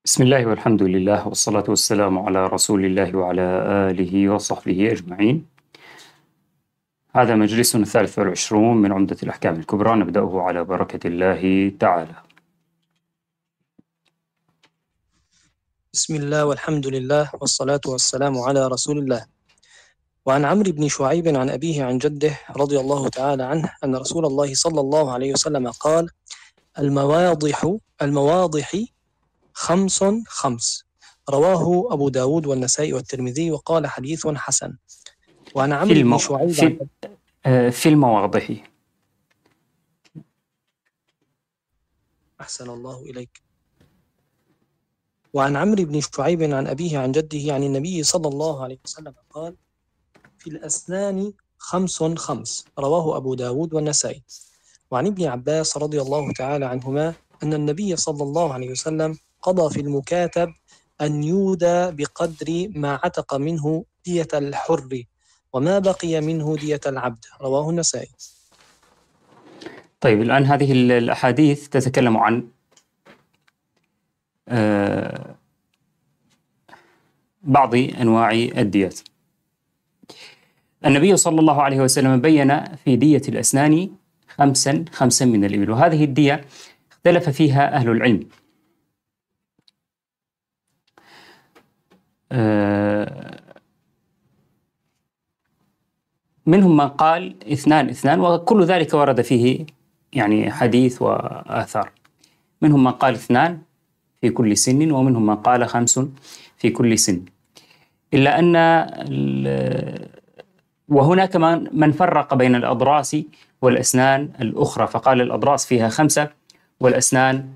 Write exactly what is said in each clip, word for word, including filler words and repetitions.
بسم الله والحمد لله والصلاة والسلام على رسول الله وعلى آله وصحبه أجمعين. هذا مجلسنا الثالث والعشرون من عمدة الأحكام الكبرى، نبدأه على بركة الله تعالى. بسم الله والحمد لله والصلاة والسلام على رسول الله. وعن عمرو بن شعيب عن أبيه عن جده رضي الله تعالى عنه أن رسول الله صلى الله عليه وسلم قال: المواضح المواضح خمس خمس، رواه أبو داود والنسائي والترمذي وقال حديث حسن. وعن في, عمرو بن المو... شعيب في... آه، في المواضح. أحسن الله إليك. وعن عمرو بن شعيب عن أبيه عن جده عن النبي صلى الله عليه وسلم قال: في الأسنان خمس خمس، رواه أبو داود والنسائي. وعن ابن عباس رضي الله تعالى عنهما أن النبي صلى الله عليه وسلم قضى في المكاتب أن يودى بقدر ما عتق منه دية الحر وما بقي منه دية العبد، رواه النسائي. طيب، الآن هذه الأحاديث تتكلم عن آه بعض أنواع الديات. النبي صلى الله عليه وسلم بين في دية الأسنان خمسا خمسا من الإبل، وهذه الدية اختلف فيها أهل العلم. آه منهم من قال اثنان اثنان، وكل ذلك ورد فيه يعني حديث وآثار. منهم من قال اثنان في كل سن، ومنهم من قال خمس في كل سن. إلا أن وهناك من فرق بين الأضراس والأسنان الأخرى، فقال الأضراس فيها خمسة والأسنان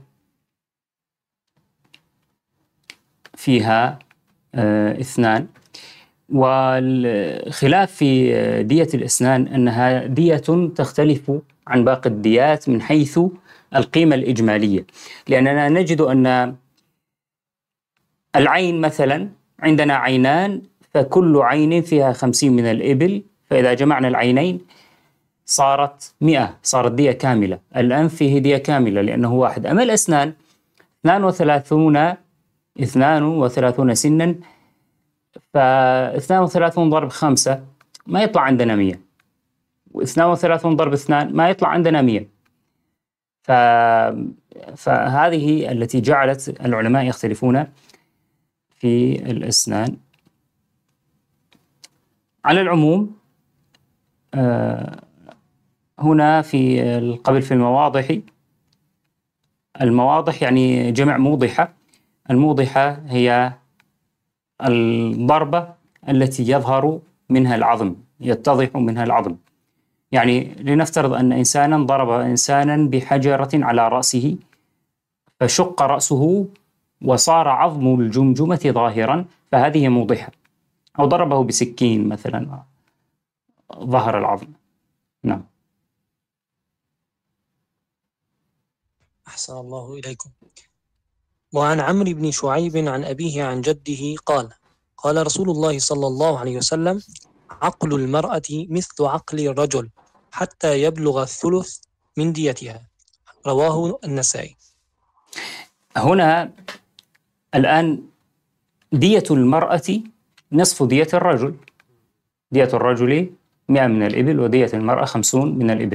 فيها آه اثنان. والخلاف في دية الأسنان أنها دية تختلف عن باقي الديات من حيث القيمة الإجمالية، لأننا نجد أن العين مثلا عندنا عينان، فكل عين فيها خمسين من الإبل، فإذا جمعنا العينين صارت مئة، صارت دية كاملة. الأنف فيه دية كاملة لأنه واحد. أما الأسنان اثنان وثلاثون اثنان وثلاثون سنا، فاثنان وثلاثون ضرب خمسة ما يطلع عندنا مية، واثنان وثلاثون ضرب اثنان ما يطلع عندنا مية. ف... فهذه التي جعلت العلماء يختلفون في الأسنان. على العموم آه هنا في القبل في المواضح، المواضح يعني جمع موضحة. الموضحة هي الضربة التي يظهر منها العظم، يتضح منها العظم. يعني لنفترض أن إنسانا ضرب إنسانا بحجرة على رأسه فشق رأسه وصار عظم الجمجمة ظاهرا، فهذه موضحة. أو ضربه بسكين مثلا ظهر العظم. نعم. أحسن الله إليكم. وعن عمرو بن شعيب عن أبيه عن جده قال: قال رسول الله صلى الله عليه وسلم: عقل المرأة مثل عقل الرجل حتى يبلغ الثلث من ديتها، رواه النسائي. هنا الآن دية المرأة نصف دية الرجل. دية الرجل مئة من الإبل، ودية المرأة خمسون من الإبل.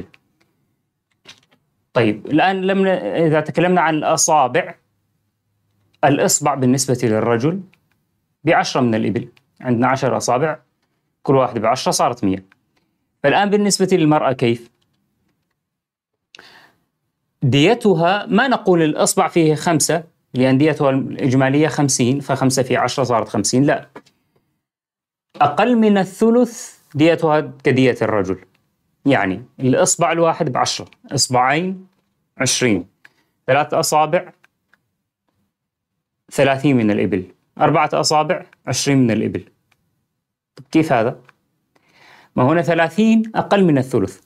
طيب، الآن لم إذا تكلمنا عن الأصابع، الإصبع بالنسبة للرجل بعشرة من الإبل، عندنا عشر أصابع كل واحد بعشرة، صارت مية. فالآن بالنسبة للمرأة كيف؟ ديتها ما نقول الإصبع فيه خمسة لأن ديتها الإجمالية خمسين، فخمسة في عشرة صارت خمسين، لا، أقل من الثلث ديتها كدية الرجل. يعني الإصبع الواحد بعشرة، إصبعين عشرين، ثلاث أصابع ثلاثين من الإبل، أربعة أصابع عشرين من الإبل. كيف هذا؟ ما هنا ثلاثين أقل من الثلث،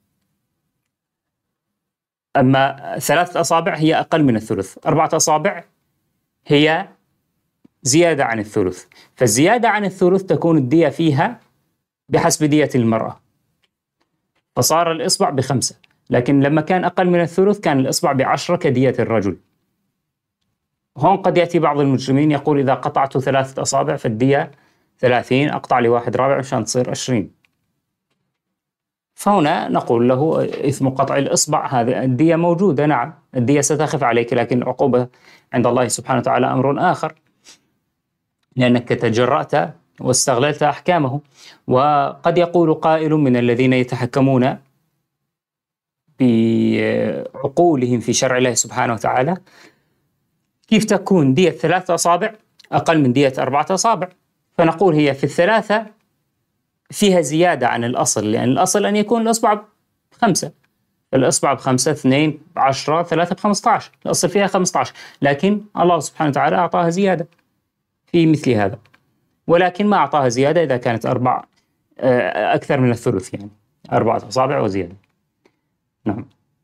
أما ثلاثة أصابع هي أقل من الثلث، أربعة أصابع هي زيادة عن الثلث. فالزيادة عن الثلث تكون الدية فيها بحسب دية المرأة، فصار الإصبع بخمسة. لكن لما كان أقل من الثلث كان الإصبع بعشرة كدية الرجل. هون قد يأتي بعض المجرمين يقول إذا قطعت ثلاثة أصابع فالدية ثلاثين، أقطع لي واحد رابع عشان تصير عشرين. فهنا نقول له إثم قطع الإصبع هذه الدية موجودة، نعم الدية ستخف عليك، لكن العقوبة عند الله سبحانه وتعالى أمر آخر، لأنك تجرأت واستغللت أحكامه. وقد يقول قائل من الذين يتحكمون بعقولهم في شرع الله سبحانه وتعالى: كيف تكون دية ثلاثة أصابع أقل من دية أربعة أصابع؟ فنقول هي في الثلاثة فيها زيادة عن الأصل، لأن الأصل أن يكون الأصبع بخمسة، الأصبع بخمسة، اثنين بعشرة، ثلاثة بخمسة عشر، الأصل فيها خمسة عشر، لكن الله سبحانه وتعالى أعطاها زيادة في مثل هذا، ولكن ما أعطاها زيادة إذا كانت أربع أكثر من الثلث، يعني أربعة أصابع وزيادة. نعم.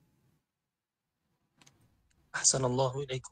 أحسن الله إليكم.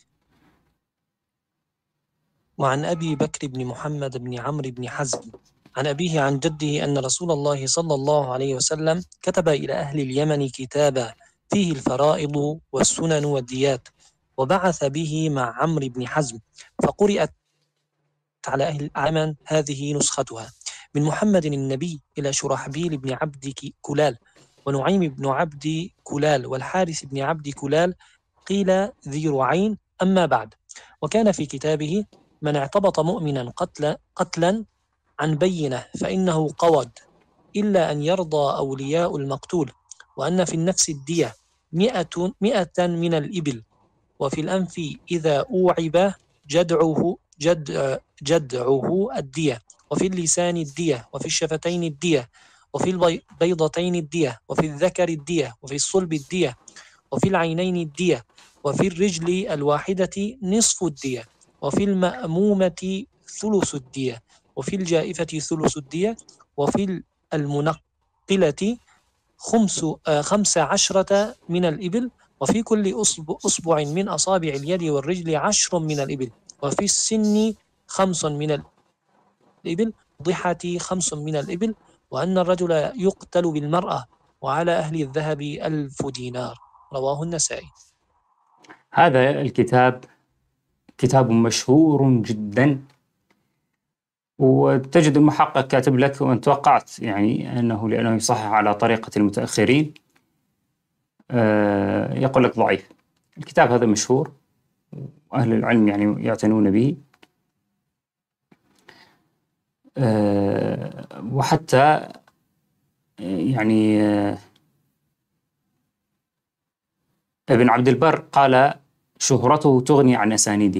وعن أبي بكر بن محمد بن عمرو بن حزم عن أبيه عن جده أن رسول الله صلى الله عليه وسلم كتب إلى أهل اليمن كتابا فيه الفرائض والسنن والديات، وبعث به مع عمرو بن حزم، فقرأت على أهل اليمن هذه نسختها: من محمد النبي إلى شرحبيل بن عبد كلال، ونعيم بن عبد كلال، والحارث بن عبد كلال، قيل ذي رعين، أما بعد. وكان في كتابه: من اعتبط مؤمنا قتلا, قتلا عن بينة فإنه قود، إلا أن يرضى أولياء المقتول، وأن في النفس الدية مئة, مئة من الإبل، وفي الأنف إذا أوعب جدعه, جد جدعه الدية، وفي اللسان الدية، وفي الشفتين الدية، وفي البيضتين الدية، وفي الذكر الدية، وفي الصلب الدية، وفي العينين الدية، وفي الرجل الواحدة نصف الدية، وفي المأمومة ثلث الدية، وفي الجائفة ثلث الدية، وفي المنقلة خمس, خمس عشرة من الإبل، وفي كل أصبع, أصبع من أصابع اليد والرجل عشر من الإبل، وفي السن خمس من الإبل، ضحة خمس من الإبل، وأن الرجل يقتل بالمرأة، وعلى أهل الذهب ألف دينار. رواه النسائي. هذا الكتاب كتاب مشهور جدا، وتجد المحقق كاتب لك، وأن توقعت يعني أنه لأنه يصحح على طريقة المتأخرين آه يقول لك ضعيف. الكتاب هذا مشهور وأهل العلم يعني يعتنون به، آه وحتى يعني آه ابن عبد البر قال شهرته تغني عن أسانيده.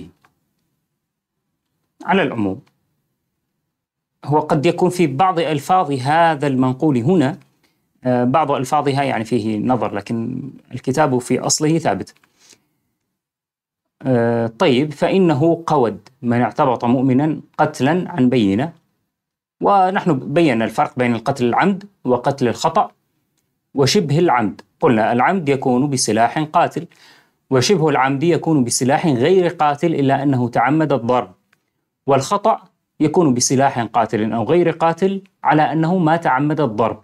على العموم هو قد يكون في بعض ألفاظ هذا المنقول هنا آه بعض ألفاظها يعني فيه نظر، لكن الكتاب في أصله ثابت. آه طيب، فإنه قود من اعتبط مؤمنا قتلا عن بينة، ونحن بينا الفرق بين القتل العمد وقتل الخطأ وشبه العمد. قلنا العمد يكون بسلاح قاتل، وشبه العمد يكون بسلاح غير قاتل إلا أنه تعمد الضرب، والخطأ يكون بسلاح قاتل أو غير قاتل على أنه ما تعمد الضرب.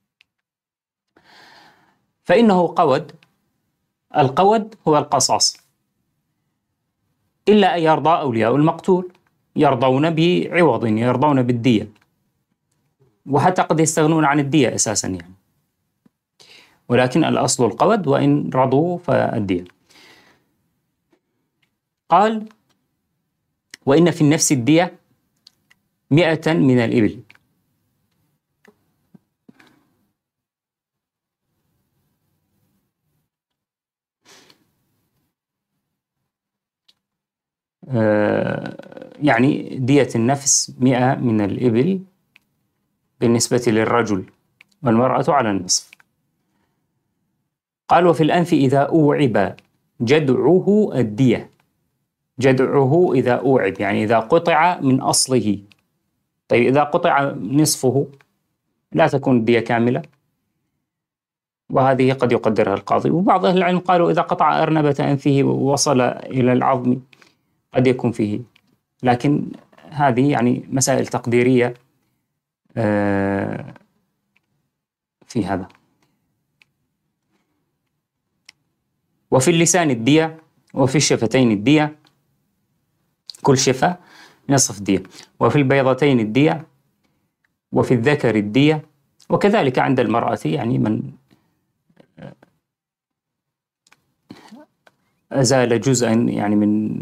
فإنه قود. القود هو القصاص، إلا أن يرضى أولياء المقتول، يرضون بعوض، يرضون بالدية، وحتى قد يستغنون عن الدية أساسا يعني، ولكن الأصل القود، وإن رضوا فالدية. قال: وإن في النفس الدية مئة من الإبل. آه يعني دية النفس مئة من الإبل بالنسبة للرجل، والمرأة على النصف. قال: وفي الأنف إذا أوعب جدعه الدية. جدعه إذا أوعب يعني إذا قطع من أصله. طيب، إذا قطع نصفه لا تكون الدية كاملة، وهذه قد يقدرها القاضي. وبعض أهل العلم قالوا إذا قطع أرنبة أنفه ووصل إلى العظم قد يكون فيه، لكن هذه يعني مسائل تقديرية في هذا. وفي اللسان الدية، وفي الشفتين الدية، كل شفة نصف دية، وفي البيضتين الدية، وفي الذكر الدية، وكذلك عند المرأة يعني من أزال جزءا يعني من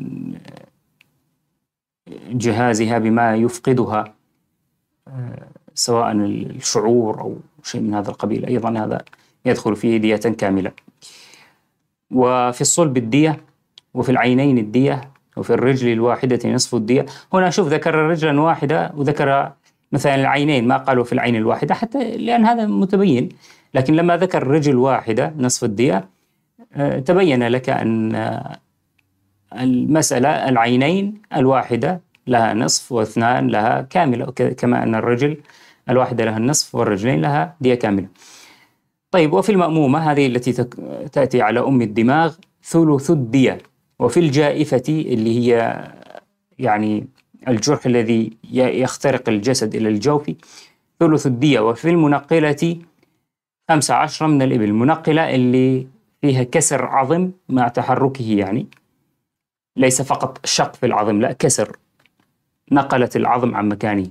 جهازها بما يفقدها سواء الشعور أو شيء من هذا القبيل، أيضا هذا يدخل فيه دية كاملة. وفي الصلب الدية، وفي العينين الدية، وفي الرجل الواحدة نصف الدية. هنا شوف ذكر رجلا واحدة وذكر مثلا العينين، ما قالوا في العين الواحدة حتى لأن هذا متبين، لكن لما ذكر الرجل واحدة نصف الدية تبين لك أن المسألة العينين الواحدة لها نصف واثنان لها كاملة، كما أن الرجل الواحدة لها النصف والرجلين لها دية كاملة. طيب، وفي المأمومة هذه التي تأتي على أم الدماغ ثلث الدية. وفي الجائفة اللي هي يعني الجرح الذي يخترق الجسد إلى الجوف ثلث الدية. وفي المنقلة خمسة عشر من الإبل. المنقلة اللي فيها كسر عظم مع تحركه، يعني ليس فقط شق في العظم، لا كسر، نقلت العظم عن مكانه.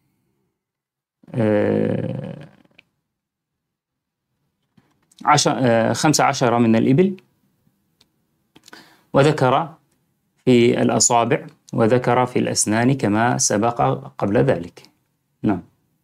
أه عشر أه خمسة عشر من الإبل. وذكر في الأصابع، وذكر في الأسنان كما سبق قبل ذلك. نعم.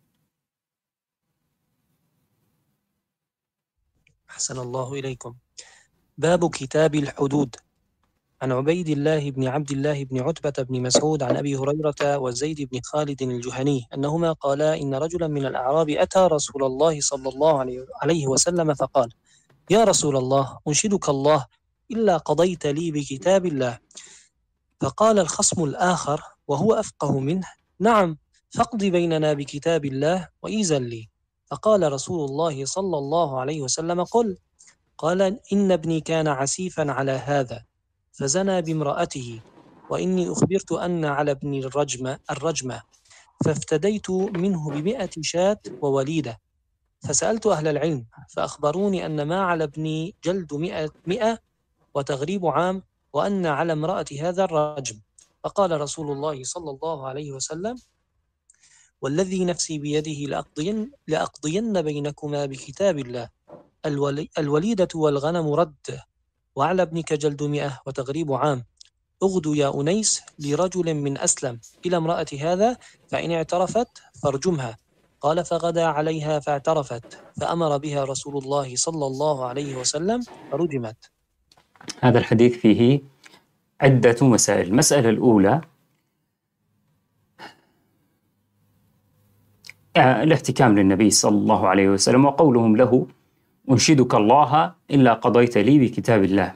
أحسن الله إليكم. باب كتاب الحدود. عن عبيد الله بن عبد الله بن عتبة بن مسعود عن أبي هريرة وزيد بن خالد الجهني أنهما قالا إن رجلا من الأعراب أتى رسول الله صلى الله عليه وسلم فقال: يا رسول الله، أنشدك الله إلا قضيت لي بكتاب الله. فقال الخصم الآخر وهو أفقه منه: نعم، فاقض بيننا بكتاب الله وإيزن لي. فقال رسول الله صلى الله عليه وسلم: قل. قال: إن ابني كان عسيفا على هذا فزنى بامرأته، وإني أخبرت أن على ابني الرجمة الرجمة فافتديت منه بمئة شاة ووليدة، فسألت أهل العلم فأخبروني أن ما على ابني جلد مئة, مئة وتغريب عام، وأن على امرأة هذا الرجم. فقال رسول الله صلى الله عليه وسلم: والذي نفسي بيده لأقضين, لأقضين بينكما بكتاب الله، الولي الوليدة والغنم رد، وعلى ابنك جلد مئة وتغريب عام. اغدو يا أنيس لرجل من أسلم إلى امرأة هذا، فإن اعترفت فارجمها. قال: فغدا عليها فاعترفت، فأمر بها رسول الله صلى الله عليه وسلم فرجمت. هذا الحديث فيه عدة مسائل. المسألة الأولى الاحتكام للنبي صلى الله عليه وسلم وقولهم له: أنشدك الله إلا قضيت لي بكتاب الله.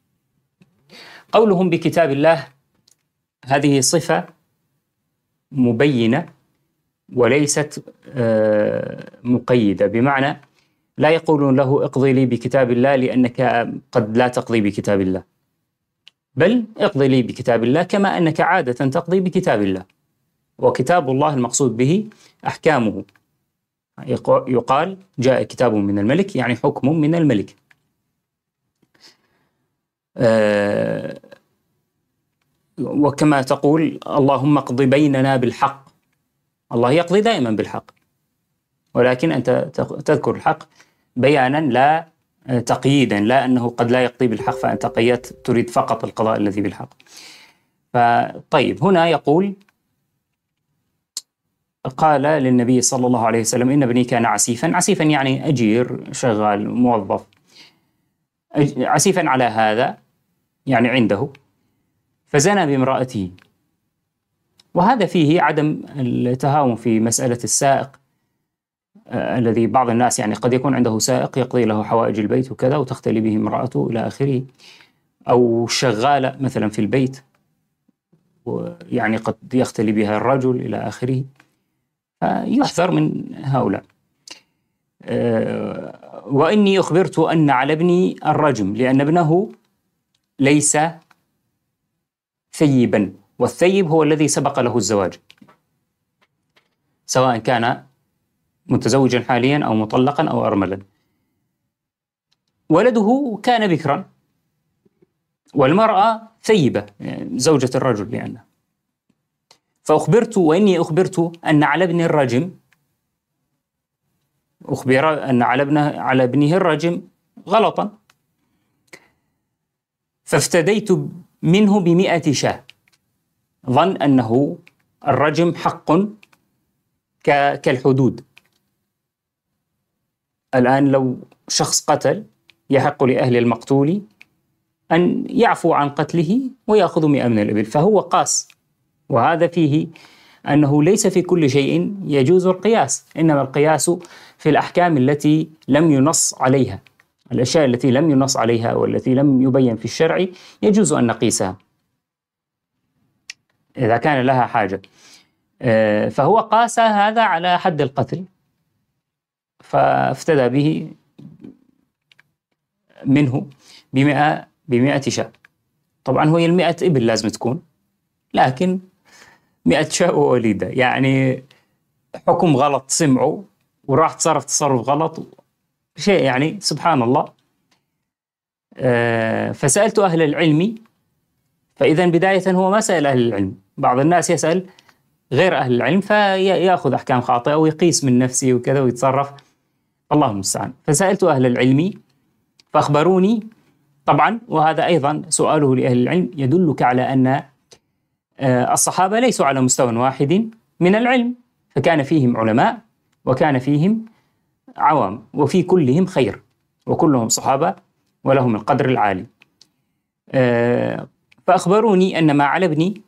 قولهم بكتاب الله هذه صفة مبينة وليست مقيدة، بمعنى لا يقولون له اقضي لي بكتاب الله لأنك قد لا تقضي بكتاب الله، بل اقضي لي بكتاب الله كما أنك عادة تقضي بكتاب الله. وكتاب الله المقصود به أحكامه. يقال جاء كتاب من الملك، يعني حكم من الملك. أه وكما تقول اللهم اقض بيننا بالحق، الله يقضي دائما بالحق، ولكن أنت تذكر الحق بيانا لا تقييدا، لا أنه قد لا يقضي بالحق فأنت قيدت تريد فقط القضاء الذي بالحق. فطيب، هنا يقول قال للنبي صلى الله عليه وسلم: إن ابني كان عسيفا. عسيفا يعني أجير، شغال، موظف. عسيفا على هذا يعني عنده، فزنى بامرأته. وهذا فيه عدم التهاون في مسألة السائق آه الذي بعض الناس يعني قد يكون عنده سائق يقضي له حوائج البيت وكذا وتختلي به امرأته إلى آخره، أو شغالة مثلا في البيت يعني قد يختلي بها الرجل إلى آخره، فيحذر من هؤلاء. أه وإني أخبرت أن على ابني الرجم، لأن ابنه ليس ثيبا، والثيب هو الذي سبق له الزواج، سواء كان متزوجا حاليا أو مطلقا أو أرملا. ولده كان بكرا، والمرأة ثيبة، يعني زوجة الرجل لأنه فأخبرت وإني أخبرت أن على ابن الرجم أخبر أن على ابنه على ابنه الرجم غلطا، فافتديت منه بمئة شاة، ظن أنه الرجم حق كالحدود. الآن لو شخص قتل يحق لأهل المقتول أن يعفو عن قتله ويأخذ مئة من الإبل، فهو قاس. وهذا فيه أنه ليس في كل شيء يجوز القياس، إنما القياس في الأحكام التي لم ينص عليها. الأشياء التي لم ينص عليها والتي لم يبين في الشرع يجوز أن نقيسها إذا كان لها حاجة. فهو قاس هذا على حد القتل، فافتدى به منه بمئة بمئة شاة. طبعا هي المئة إبل لازم تكون، لكن مئة شاة ووليدة، يعني حكم غلط سمعه وراح تصرف تصرف غلط، شيء يعني سبحان الله. أه فسألت أهل العلم، فإذا بداية هو ما سأل أهل العلم. بعض الناس يسأل غير أهل العلم فيأخذ أحكام خاطئة ويقيس من نفسه وكذا ويتصرف، الله المستعان. فسألت أهل العلم فأخبروني، طبعا وهذا أيضا سؤاله لأهل العلم يدلك على أن الصحابة ليسوا على مستوى واحد من العلم، فكان فيهم علماء وكان فيهم عوام، وفي كلهم خير، وكلهم صحابة ولهم القدر العالي. فأخبروني أن ما على ابني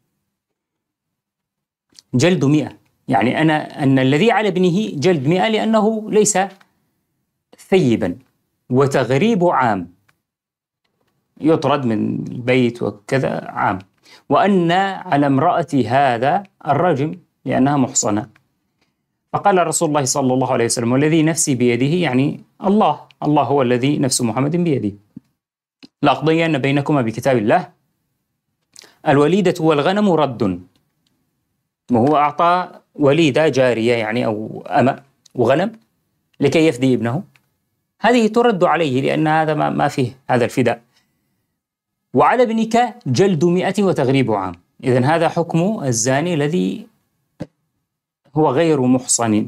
جلد مئة، يعني أنا أن الذي على ابنه جلد مئة لأنه ليس ثيبا، وتغريب عام، يطرد من البيت وكذا عام، وأن على امرأة هذا الرجم لأنها محصنة. فقال رسول الله صلى الله عليه وسلم والذي نفسي بيده، يعني الله الله هو الذي نفس محمد بيده، لأقضين بينكما بكتاب الله، الوليدة والغنم رد. وهو أعطى وليدة جارية يعني أو أمة وغنم لكي يفدي ابنه، هذه ترد عليه لأن هذا ما فيه هذا الفداء. وعلى ابنك جلد مئة وتغريب عام. إذن هذا حكم الزاني الذي هو غير محصن.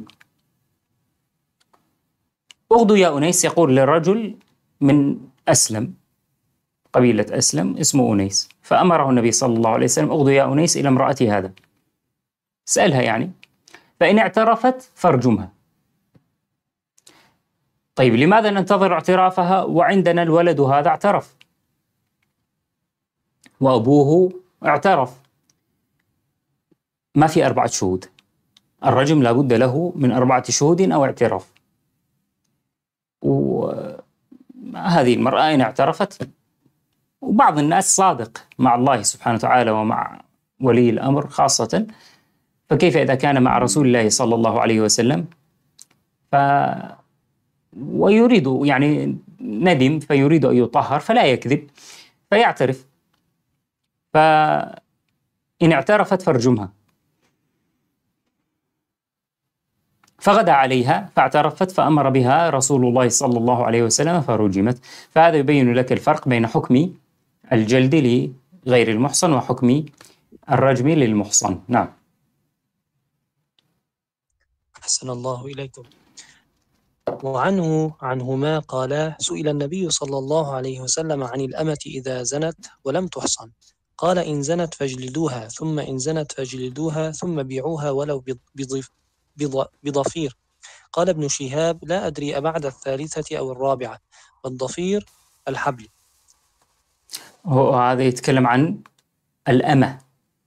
أغدو يا أنيس، يقول للرجل من أسلم، قبيلة أسلم اسمه أنيس، فأمره النبي صلى الله عليه وسلم أغدو يا أنيس إلى امرأة هذا، سألها يعني، فإن اعترفت فارجمها. طيب لماذا ننتظر اعترافها وعندنا الولد هذا اعترف وأبوه اعترف؟ ما في أربعة شهود، الرجم لابد له من أربعة شهود أو اعتراف. وهذه المرأة إن اعترفت، وبعض الناس صادق مع الله سبحانه وتعالى ومع ولي الأمر خاصة، فكيف إذا كان مع رسول الله صلى الله عليه وسلم ف ويريد يعني ندم فيريد أن يطهر فلا يكذب فيعترف، فإن اعترفت فارجمها. فغدا عليها فاعترفت فأمر بها رسول الله صلى الله عليه وسلم فرجمت. فهذا يبين لك الفرق بين حكم الجلد لغير المحصن وحكم الرجم للمحصن. نعم. أحسن الله إليكم. وعنه عنهما قال: سئل النبي صلى الله عليه وسلم عن الأمة إذا زنت ولم تحصن، قال: إن زنت فاجلدوها، ثم إن زنت فاجلدوها، ثم بيعوها ولو بضف بضفير. قال ابن شهاب: لا أدري أبعد الثالثة أو الرابعة، والضفير الحبل. هو هذا يتكلم عن الأمة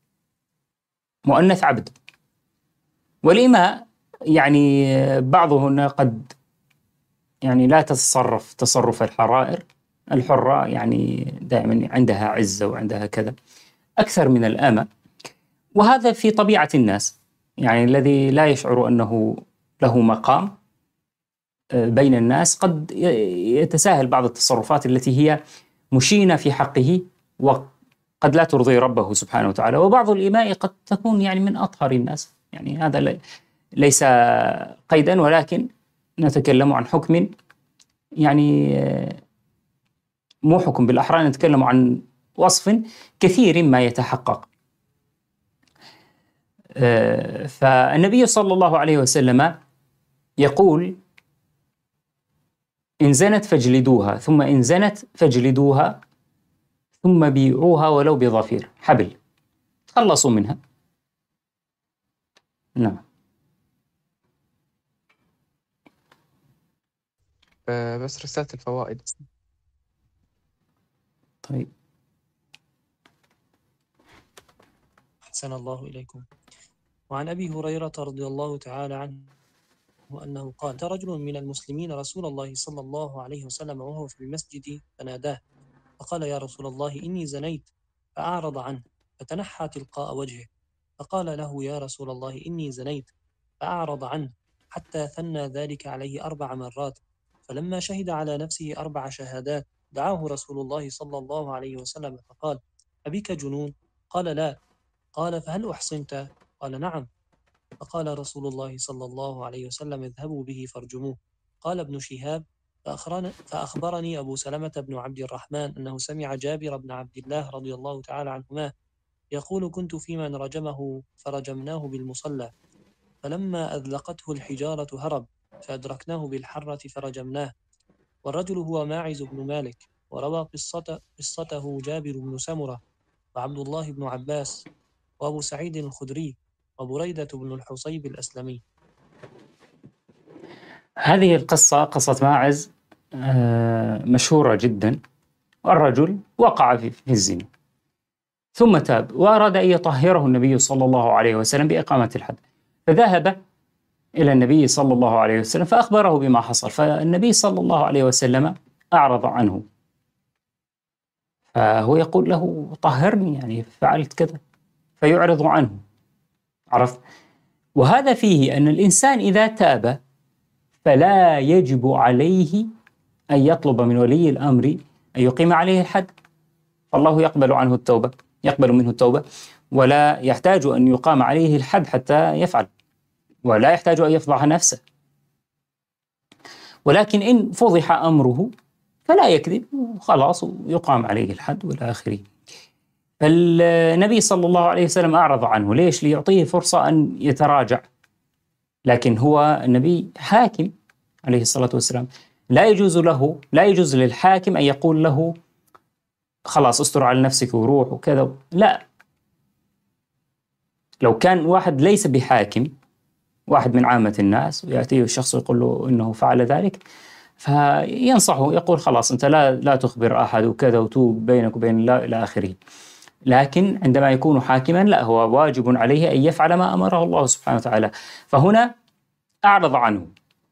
مؤنث عبد، والإماء يعني بعضهن قد يعني لا تتصرف تصرف الحرائر، الحرة يعني دائما عندها عزة وعندها كذا أكثر من الأمة، وهذا في طبيعة الناس، يعني الذي لا يشعر أنه له مقام بين الناس قد يتساهل بعض التصرفات التي هي مشينة في حقه وقد لا ترضي ربه سبحانه وتعالى. وبعض الإماء قد تكون يعني من أطهر الناس، يعني هذا ليس قيدا، ولكن نتكلم عن حكم يعني مو حكم بالأحرى، نتكلم عن وصف كثير ما يتحقق. فالنبي صلى الله عليه وسلم يقول: إن زنت فاجلدوها، ثم إن زنت فاجلدوها، ثم بيعوها ولو بظفير حبل، تخلصوا منها. نعم. بس رسالة الفوائد. طيب. أحسن الله إليكم. وعن أبي هريرة رضي الله تعالى عنه أنه قال: أتى رجل من المسلمين رسول الله صلى الله عليه وسلم وهو في المسجد فناداه فقال: يا رسول الله إني زنيت، فأعرض عنه فتنحى تلقاء وجهه، فقال له: يا رسول الله إني زنيت، فأعرض عنه حتى ثنى ذلك عليه أربع مرات، فلما شهد على نفسه أربع شهادات دعاه رسول الله صلى الله عليه وسلم فقال: أبيك جنون؟ قال: لا. قال: فهل أحصنت؟ قال: نعم. فقال رسول الله صلى الله عليه وسلم: اذهبوا به فارجموه. قال ابن شهاب: فأخبرني أبو سلمة بن عبد الرحمن أنه سمع جابر بن عبد الله رضي الله تعالى عنهما يقول: كنت في من رجمه فرجمناه بالمصلى، فلما أذلقته الحجارة هرب، فأدركناه بالحرة فرجمناه. والرجل هو ماعز بن مالك، وروى قصته, قصته جابر بن سمرة وعبد الله بن عباس وأبو سعيد الخدري وبريدة بن الحصيب الأسلمي. هذه القصة قصة ماعز مشهورة جدا. الرجل وقع في الزنا ثم تاب وأراد أن يطهره النبي صلى الله عليه وسلم بإقامة الحد، فذهب إلى النبي صلى الله عليه وسلم فأخبره بما حصل، فالنبي صلى الله عليه وسلم أعرض عنه، فهو يقول له: طهرني، يعني فعلت كذا، فيعرض عنه. عرفت؟ وهذا فيه أن الإنسان إذا تاب فلا يجب عليه أن يطلب من ولي الأمر أن يقيم عليه الحد، فالله يقبل عنه التوبة، يقبل منه التوبة، ولا يحتاج أن يقام عليه الحد حتى يفعل، ولا يحتاج أن يفضح نفسه. ولكن إن فضح أمره فلا يكذب وخلاص يقام عليه الحد والى آخره. فالنبي صلى الله عليه وسلم أعرض عنه، ليش؟ ليعطيه فرصة أن يتراجع، لكن هو النبي حاكم عليه الصلاة والسلام، لا يجوز له لا يجوز للحاكم أن يقول له: خلاص استر على نفسك وروح وكذا. لا، لو كان واحد ليس بحاكم، واحد من عامة الناس، ويأتيه الشخص يقول له إنه فعل ذلك، فينصحه، يقول: خلاص أنت لا لا تخبر أحد وكذا، وتوب بينك وبين الله إلى آخره. لكن عندما يكون حاكما لا، هو واجب عليه أن يفعل ما أمره الله سبحانه وتعالى. فهنا أعرض عنه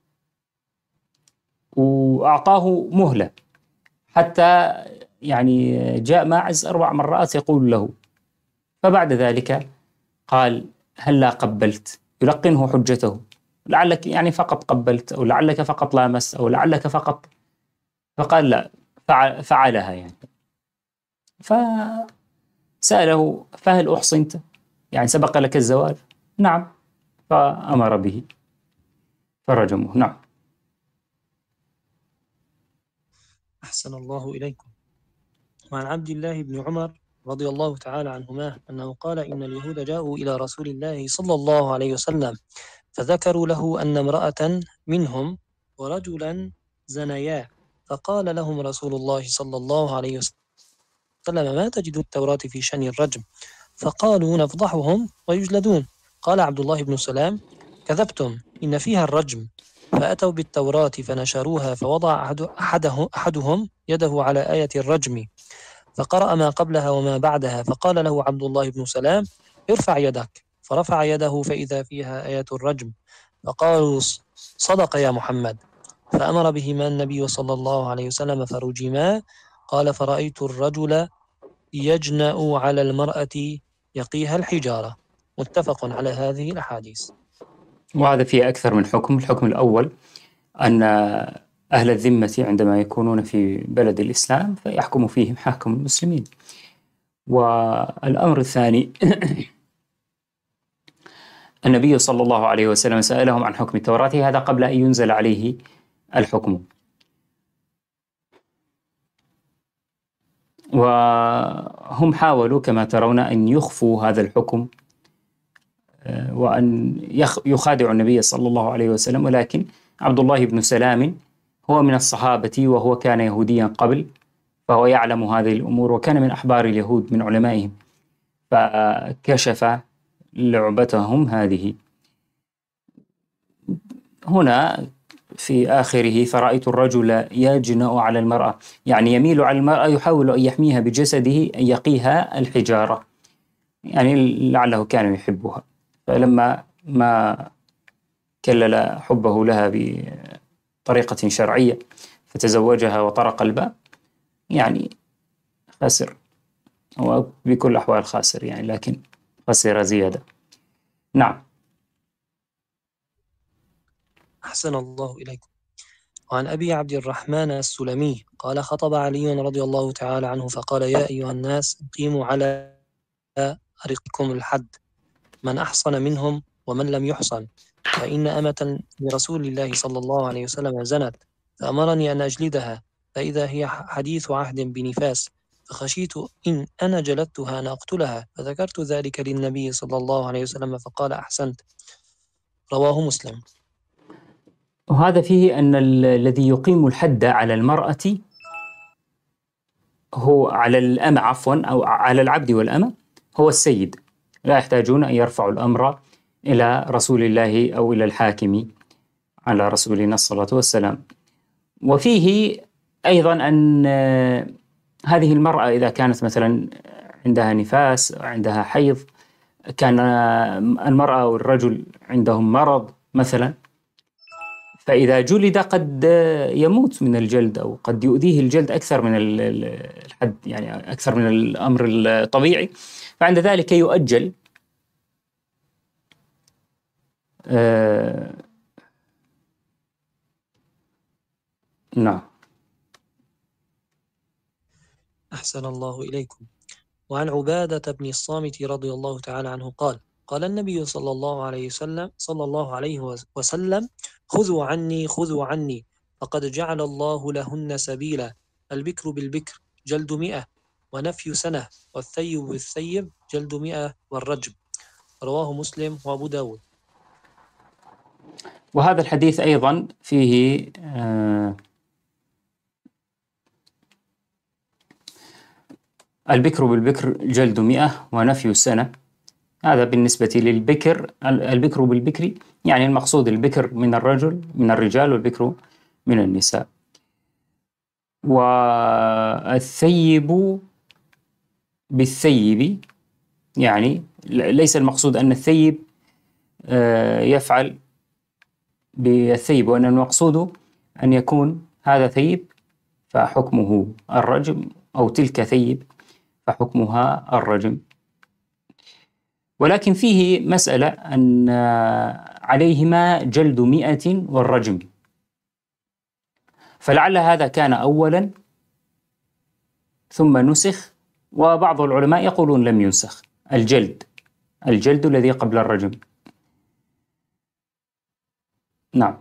وأعطاه مهلة، حتى يعني جاء ماعز أربع مرات يقول له، فبعد ذلك قال: هل لا قبلت؟ يلقنه حجته، لعلك يعني فقط قبلت، أو لعلك فقط لامست، أو لعلك فقط، فقال: لا، فعلها يعني. فسأله: فهل أحصنت؟ يعني سبق لك الزواج؟ نعم. فأمر به فرجموه. نعم. أحسن الله إليكم. وعن عبد الله بن عمر رضي الله تعالى عنهما أنه قال: إن اليهود جاءوا إلى رسول الله صلى الله عليه وسلم فذكروا له أن امرأة منهم ورجلا زنيا، فقال لهم رسول الله صلى الله عليه وسلم: ما تجدون التوراة في شأن الرجم؟ فقالوا: نفضحهم ويجلدون. قال عبد الله بن سلام: كذبتم، إن فيها الرجم. فأتوا بالتوراة فنشروها، فوضع أحده أحدهم يده على آية الرجم فقرأ ما قبلها وما بعدها، فقال له عبد الله بن سلام: ارفع يدك. فرفع يده فإذا فيها آية الرجم، فقالوا: صدق يا محمد. فأمر بهما النبي صلى الله عليه وسلم فرجما. قال: فرأيت الرجل يجنأ على المرأة يقيها الحجارة. متفق على هذه الأحاديث. وهذا فيه أكثر من حكم. الحكم الأول أن أهل الذمة عندما يكونون في بلد الإسلام فيحكم فيهم حاكم المسلمين. والأمر الثاني النبي صلى الله عليه وسلم سألهم عن حكم التوراة، هذا قبل أن ينزل عليه الحكم، وهم حاولوا كما ترون أن يخفوا هذا الحكم وأن يخادع النبي صلى الله عليه وسلم، ولكن عبد الله بن سلام هو من الصحابة وهو كان يهوديا قبل، فهو يعلم هذه الأمور وكان من أحبار اليهود من علمائهم، فكشف لعبتهم هذه. هنا في آخره فرأيت الرجل يجنأ على المرأة، يعني يميل على المرأة يحاول أن يحميها بجسده أن يقيها الحجارة، يعني لعله كان يحبها، فلما ما كلل حبه لها بطريقة شرعية فتزوجها وطرق الباب، يعني خسر، هو بكل الأحوال خاسر يعني، لكن خسر زيادة. نعم. أحسن الله إليكم. وعن أبي عبد الرحمن السلمي قال خطب علي رضي الله تعالى عنه فقال يا أيها الناس قيموا على أرقكم الحد، من أحصن منهم ومن لم يحصن، فإن أمة لرسول الله صلى الله عليه وسلم زنت فأمرني أن أجلدها، فإذا هي حديث عهد بنفاس، فخشيت إن أنا جلدتها أن أقتلها، فذكرت ذلك للنبي صلى الله عليه وسلم فقال أحسنت. رواه مسلم. وهذا فيه أن الذي يقيم الحد على المرأة هو على الأمة عفوا أو على العبد والأمة هو السيد، لا يحتاجون أن يرفعوا الأمر إلى رسول الله أو إلى الحاكم على رسولنا الصلاة والسلام. وفيه أيضا أن هذه المرأة إذا كانت مثلا عندها نفاس عندها حيض، كان المرأة والرجل عندهم مرض مثلا، فإذا جلد قد يموت من الجلد أو قد يؤذيه الجلد أكثر من الحد، يعني أكثر من الأمر الطبيعي، فعند ذلك يؤجل. آه نعم. أحسن الله إليكم. وعن عبادة بن الصامت رضي الله تعالى عنه قال قال النبي صلى الله عليه وسلم صلى الله عليه وسلم خذوا عني خذوا عني فقد جعل الله لهن سبيلا، البكر بالبكر جلد مئة ونفي سنة، والثيب بالثيب جلد مئة والرجم. رواه مسلم وأبو داود. وهذا الحديث أيضا فيه آه البكر بالبكر جلد مئة ونفي سنة، هذا بالنسبة للبكر. البكر بالبكر يعني المقصود البكر من الرجل من الرجال والبكر من النساء. والثيب بالثيب يعني ليس المقصود أن الثيب يفعل بالثيب، وأن المقصود أن يكون هذا ثيب فحكمه الرجم، أو تلك ثيب فحكمها الرجم. ولكن فيه مسألة أن عليهما جلد مئة والرجم، فلعل هذا كان أولا ثم نسخ، وبعض العلماء يقولون لم ينسخ الجلد الجلد الذي قبل الرجم. نعم.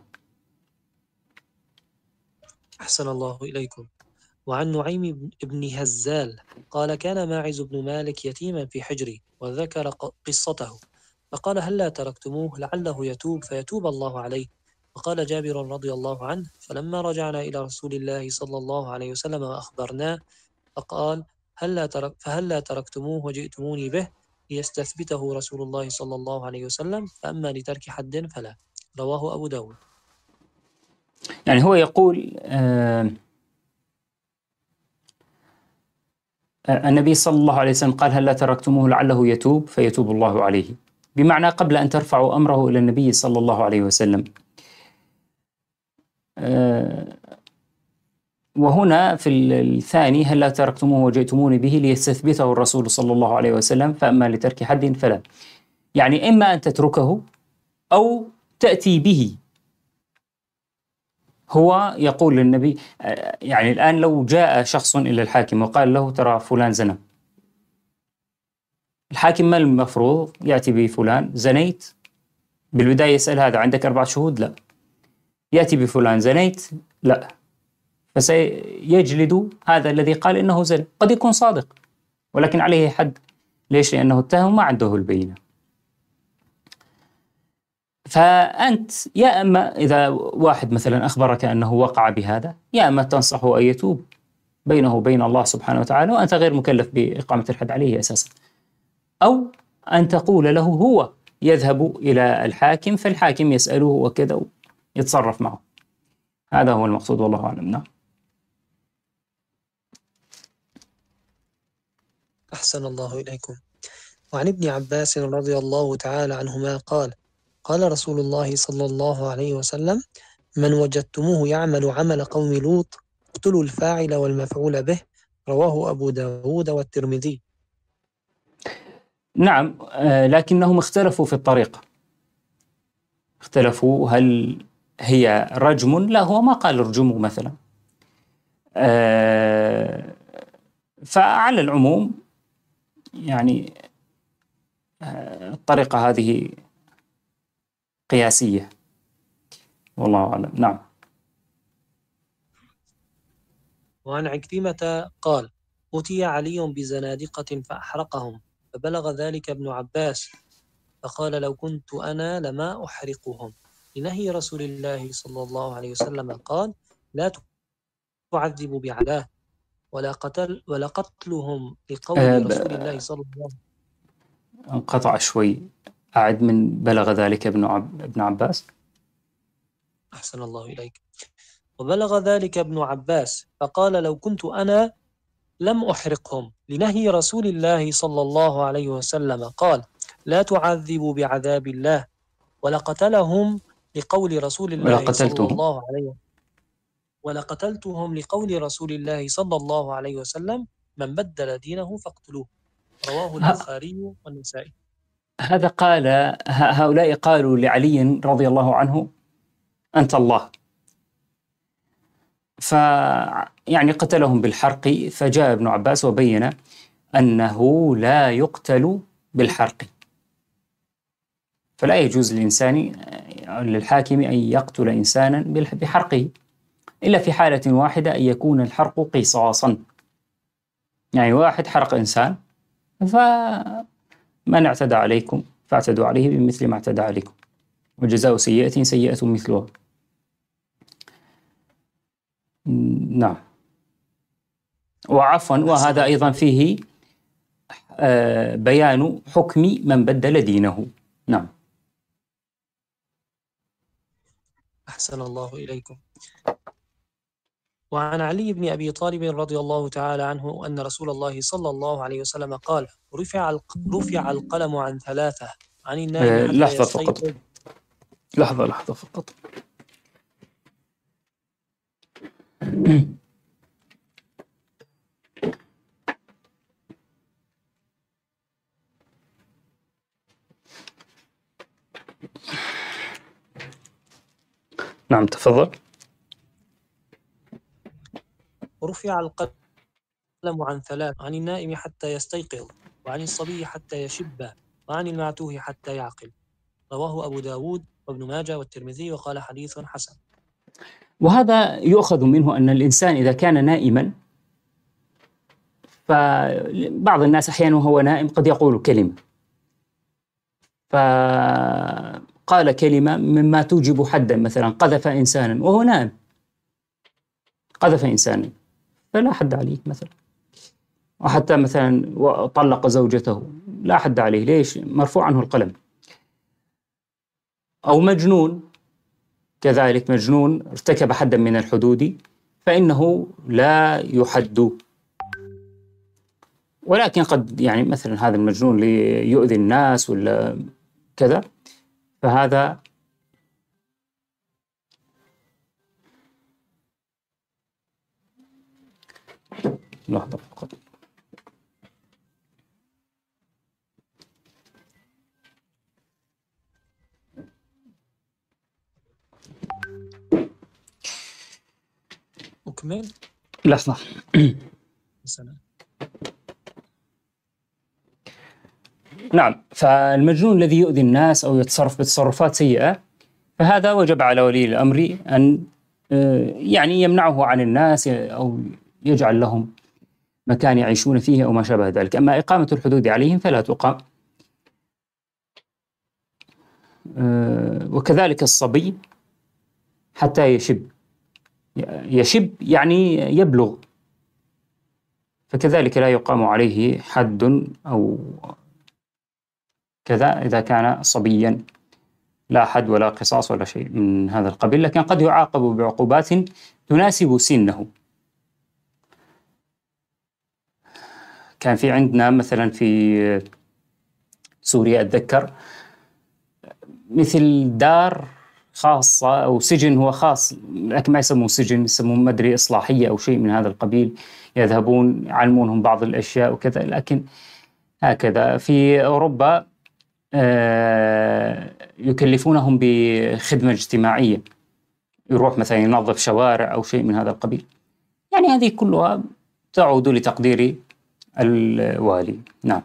أحسن الله إليكم. وعن نعيم بن هزال قال كان ماعز بن مالك يتيما في حجري، وذكر قصته فقال هلا تركتموه لعله يتوب فيتوب الله عليه، وقال جابر رضي الله عنه فلما رجعنا إلى رسول الله صلى الله عليه وسلم وأخبرناه فقال هلا ترك فهلا تركتموه وجئتموني به ليستثبته رسول الله صلى الله عليه وسلم، فأما لترك حد فلا. رواه أبو داود. يعني هو يقول آه النبي صلى الله عليه وسلم قال هلا تركتموه لعله يتوب فيتوب الله عليه، بمعنى قبل أن ترفعوا أمره إلى النبي صلى الله عليه وسلم. أه وهنا في الثاني هلا تركتموه وجئتموني به ليستثبته الرسول صلى الله عليه وسلم، فأما لترك حد فلا، يعني إما أن تتركه أو تأتي به. هو يقول للنبي يعني الآن لو جاء شخص إلى الحاكم وقال له ترى فلان زنى، الحاكم ما المفروض يأتي بفلان زنيت؟ بالبداية يسأل هذا عندك أربعة شهود؟ لا. يأتي بفلان زنيت؟ لا. فسيجلد هذا الذي قال إنه زنى، قد يكون صادق ولكن عليه حد. ليش؟ لأنه اتهم ما عنده البينة. فأنت يا أما إذا واحد مثلا أخبرك أنه وقع بهذا، يا أما تنصحه أن يتوب بينه وبين الله سبحانه وتعالى، وأنت غير مكلف بإقامة الحد عليه أساسا، أو أن تقول له هو يذهب إلى الحاكم فالحاكم يسأله وكذا ويتصرف معه. هذا هو المقصود والله أعلم. نعم. أحسن الله إليكم. وعن ابن عباس رضي الله تعالى عنهما قال قال رسول الله صلى الله عليه وسلم: من وجدتموه يعمل عمل قوم لوط اقتلوا الفاعل والمفعول به. رواه أبو داود والترمذي. نعم، آه لكنهم اختلفوا في الطريقة، اختلفوا هل هي رجم؟ لا، هو ما قال ارجموا مثلا. آه فعلى العموم يعني آه الطريقة هذه قياسية والله أعلم. نعم. وعن عكرمة قال: أتي علي بزنادقة فأحرقهم، فبلغ ذلك ابن عباس فقال: لو كنت أنا لما أحرقهم، لنهي رسول الله صلى الله عليه وسلم قال: لا تعذبوا بعداه ولا قتل ولا قتلهم لقول آه رسول الله صلى الله عليه وسلم. انقطع شوي، أعد من بلغ ذلك ابن عب... ابن عباس. أحسن الله إليك. وبلغ ذلك ابن عباس فقال: لو كنت أنا لم أحرقهم، لنهي رسول الله صلى الله عليه وسلم قال: لا تعذبوا بعذاب الله ولقتلهم لقول رسول الله صلى الله عليه وسلم ولقتلتهم لقول رسول الله صلى الله عليه وسلم: من بدل دينه فاقتلوه. رواه البخاري والنسائي. هذا قال هؤلاء قالوا لعلي رضي الله عنه: أنت الله. ف يعني قتلهم بالحرق. فجاء ابن عباس وبين أنه لا يقتل بالحرق، فلا يجوز للإنسان للحاكم أن يقتل إنسانا بحرقه، إلا في حالة واحدة، أن يكون الحرق قصاصا. يعني واحد حرق إنسان، فمن اعتدى عليكم فاعتدوا عليه بمثل ما اعتدى عليكم، وجزاء سيئة سيئة مثلها. نعم. وعفوا، وهذا أيضا فيه آه بيان حكم من بدل دينه. نعم. أحسن الله إليكم. وعن علي بن أبي طالب رضي الله تعالى عنه أن رسول الله صلى الله عليه وسلم قال: رفع رفع القلم عن ثلاثة، عن النائم آه حتى لحظة يستيقظ. فقط لحظة لحظة فقط نعم، تفضل. رفع القلم عن ثلاث، عن النائم حتى يستيقظ، وعن الصبي حتى يشب، وعن المعتوه حتى يعقل. رواه أبو داود وابن ماجه والترمذي وقال: حديث حسن. وهذا يؤخذ منه أن الإنسان إذا كان نائما، فبعض الناس أحيانا وهو نائم قد يقول كلمة، فقال كلمة مما توجب حدا، مثلا قذف إنسانا وهو نائم، قذف إنسانا فلا حد عليه مثلا. وحتى مثلا طلق زوجته لا حد عليه، ليش؟ مرفوع عنه القلم. أو مجنون كذلك، مجنون ارتكب حدا من الحدود فإنه لا يحد، ولكن قد يعني مثلا هذا المجنون ليؤذي الناس ولا كذا، فهذا لحظة فقط. أكمل؟ لحظة. سلام. نعم، فالمجنون الذي يؤذي الناس أو يتصرف بتصرفات سيئة، فهذا وجب على ولي الأمر أن يعني يمنعه عن الناس أو يجعل لهم مكان يعيشون فيه أو ما شابه ذلك. أما إقامة الحدود عليهم فلا تقام. وكذلك الصبي حتى يشب. يشب يعني يبلغ، فكذلك لا يقام عليه حد أو كذا إذا كان صبيا، لا حد ولا قصاص ولا شيء من هذا القبيل، لكن قد يعاقب بعقوبات تناسب سنه. كان في عندنا مثلا في سوريا أتذكر مثل دار خاصة أو سجن هو خاص، لكن ما يسموه سجن، يسموه مدري إصلاحية أو شيء من هذا القبيل، يذهبون يعلمونهم بعض الأشياء وكذا. لكن هكذا في أوروبا يكلفونهم بخدمة اجتماعية، يروح مثلا ينظف شوارع أو شيء من هذا القبيل. يعني هذه كلها تعود لتقدير الوالي. نعم.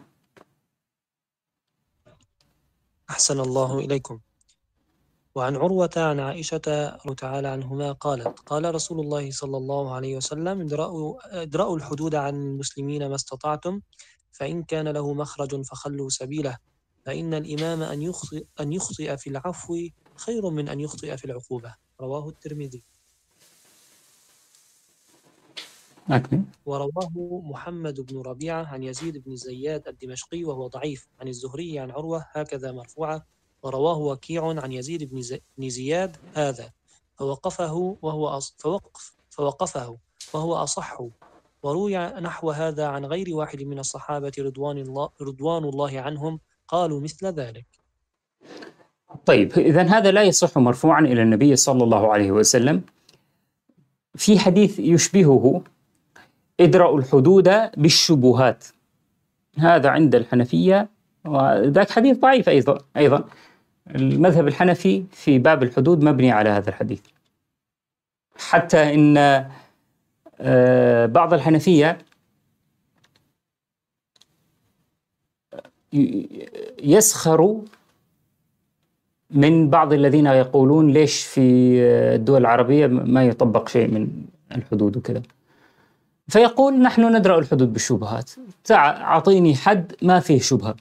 أحسن الله إليكم. وعن عروة عن عائشة رضي تعالى عنهما قالت: قال رسول الله صلى الله عليه وسلم: ادرأوا, ادرأوا الحدود عن المسلمين ما استطعتم، فإن كان له مخرج فخلوا سبيله، فإن الإمام أن يخطئ, أن يخطئ في العفو خير من أن يخطئ في العقوبة. رواه الترمذي. أكمل. ورواه محمد بن ربيعة عن يزيد بن زياد الدمشقي وهو ضعيف، عن الزهري عن عروة هكذا مرفوعة. ورواه وكيع عن يزيد بن, زي بن زياد هذا فوقفه وهو أص فوقف فوقفه وهو أصح. وروي نحو هذا عن غير واحد من الصحابة رضوان الله, رضوان الله عنهم قالوا مثل ذلك. طيب، إذن هذا لا يصح مرفوعا إلى النبي صلى الله عليه وسلم. في حديث يشبهه: ادرأوا الحدود بالشبهات. هذا عند الحنفية، وذاك حديث ضعيف أيضا أيضا المذهب الحنفي في باب الحدود مبني على هذا الحديث، حتى إن بعض الحنفية يسخر من بعض الذين يقولون ليش في الدول العربية ما يطبق شيء من الحدود وكذا، فيقول: نحن ندرأ الحدود بالشبهات، أعطيني حد ما فيه شبهة.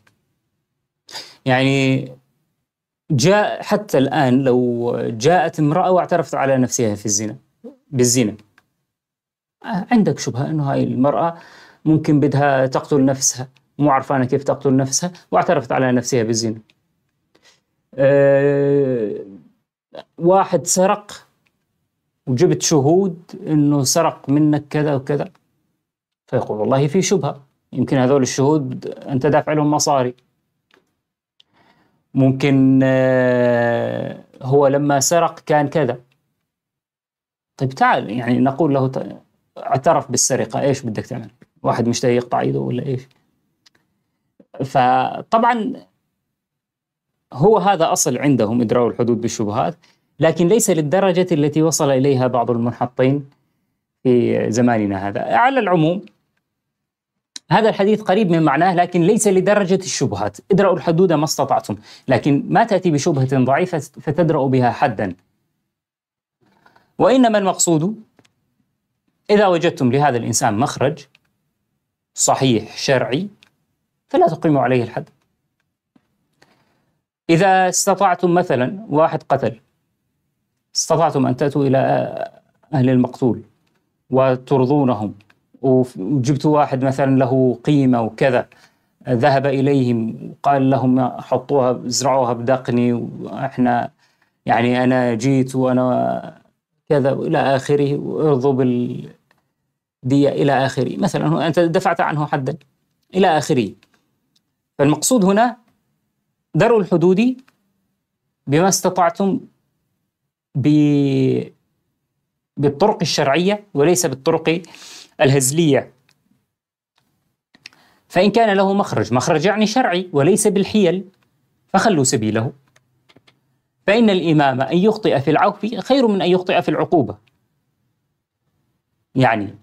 يعني جاء حتى الآن لو جاءت امرأة واعترفت على نفسها في الزنا بالزنا، عندك شبهة أنه هاي المرأة ممكن بدها تقتل نفسها، مو عرفانة كيف تقتل نفسها، واعترفت على نفسها بالزنا. أه واحد سرق وجبت شهود أنه سرق منك كذا وكذا، فيقول والله في شبهة، يمكن هذول الشهود أنت دافع لهم مصاري، ممكن أه هو لما سرق كان كذا. طيب تعال، يعني نقول له اعترف بالسرقة، إيش بدك تعمل؟ واحد مشتهي يقطع ايده ولا إيش؟ فطبعا هو هذا أصل عندهم إدراء الحدود بالشبهات، لكن ليس للدرجة التي وصل إليها بعض المنحطين في زماننا هذا. على العموم هذا الحديث قريب من معناه، لكن ليس لدرجة الشبهات. ادرأوا الحدود ما استطعتم، لكن ما تأتي بشبهة ضعيفة فتدرأ بها حدا. وإنما المقصود إذا وجدتم لهذا الإنسان مخرج صحيح شرعي فلا تقيموا عليه الحد. إذا استطعتم مثلا واحد قتل، استطعتم أن تأتوا إلى أهل المقتول وترضونهم، وجبتوا واحد مثلا له قيمة وكذا، ذهب إليهم وقال لهم حطوها زرعوها بدقني، وإحنا يعني أنا جيت وأنا كذا إلى آخره، وارضوا بالدية إلى آخره، مثلا أنت دفعت عنه حدا إلى آخره. فالمقصود هنا درء الحدود بما استطعتم بالطرق الشرعية وليس بالطرق الهزلية. فإن كان له مخرج، مخرج يعني شرعي وليس بالحيل، فخلوا سبيله. فإن الإمام أن يخطئ في العفو خير من أن يخطئ في العقوبة. يعني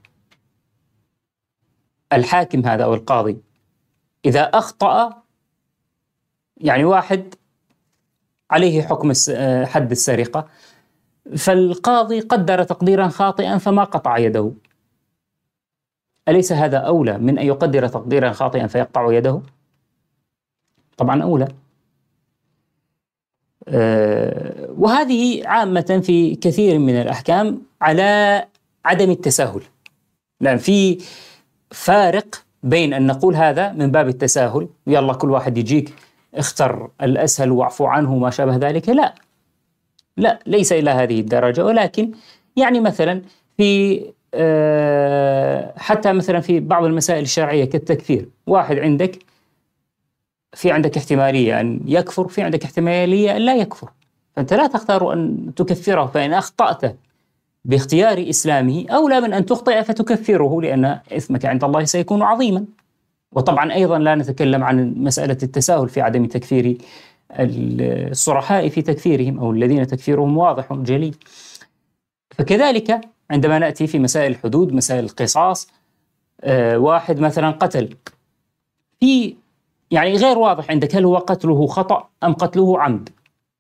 الحاكم هذا أو القاضي إذا أخطأ، يعني واحد عليه حكم حد السرقة، فالقاضي قدر تقديرا خاطئا فما قطع يده، أليس هذا أولى من أن يقدر تقديرا خاطئا فيقطع يده؟ طبعا أولى. آه، وهذه عامة في كثير من الأحكام على عدم التساهل، لأن في فارق بين أن نقول هذا من باب التساهل، يلا كل واحد يجيك اختر الأسهل واعفو عنه وما شابه ذلك، لا لا ليس إلى هذه الدرجة. ولكن يعني مثلا في آه، حتى مثلا في بعض المسائل الشرعية كالتكفير، واحد عندك في عندك احتمالية أن يكفر، في عندك احتمالية أن لا يكفر، فأنت لا تختار أن تكفره، فإن أخطأت باختيار إسلامه أولى من أن تخطئ فتكفره، لأن إثمك عند الله سيكون عظيما. وطبعا أيضا لا نتكلم عن مسألة التساهل في عدم تكفير الصرحاء في تكفيرهم أو الذين تكفيرهم واضح جلي. فكذلك عندما نأتي في مسائل الحدود، مسائل القصاص، آه واحد مثلا قتل، في يعني غير واضح عندك هل هو قتله خطأ أم قتله عمد،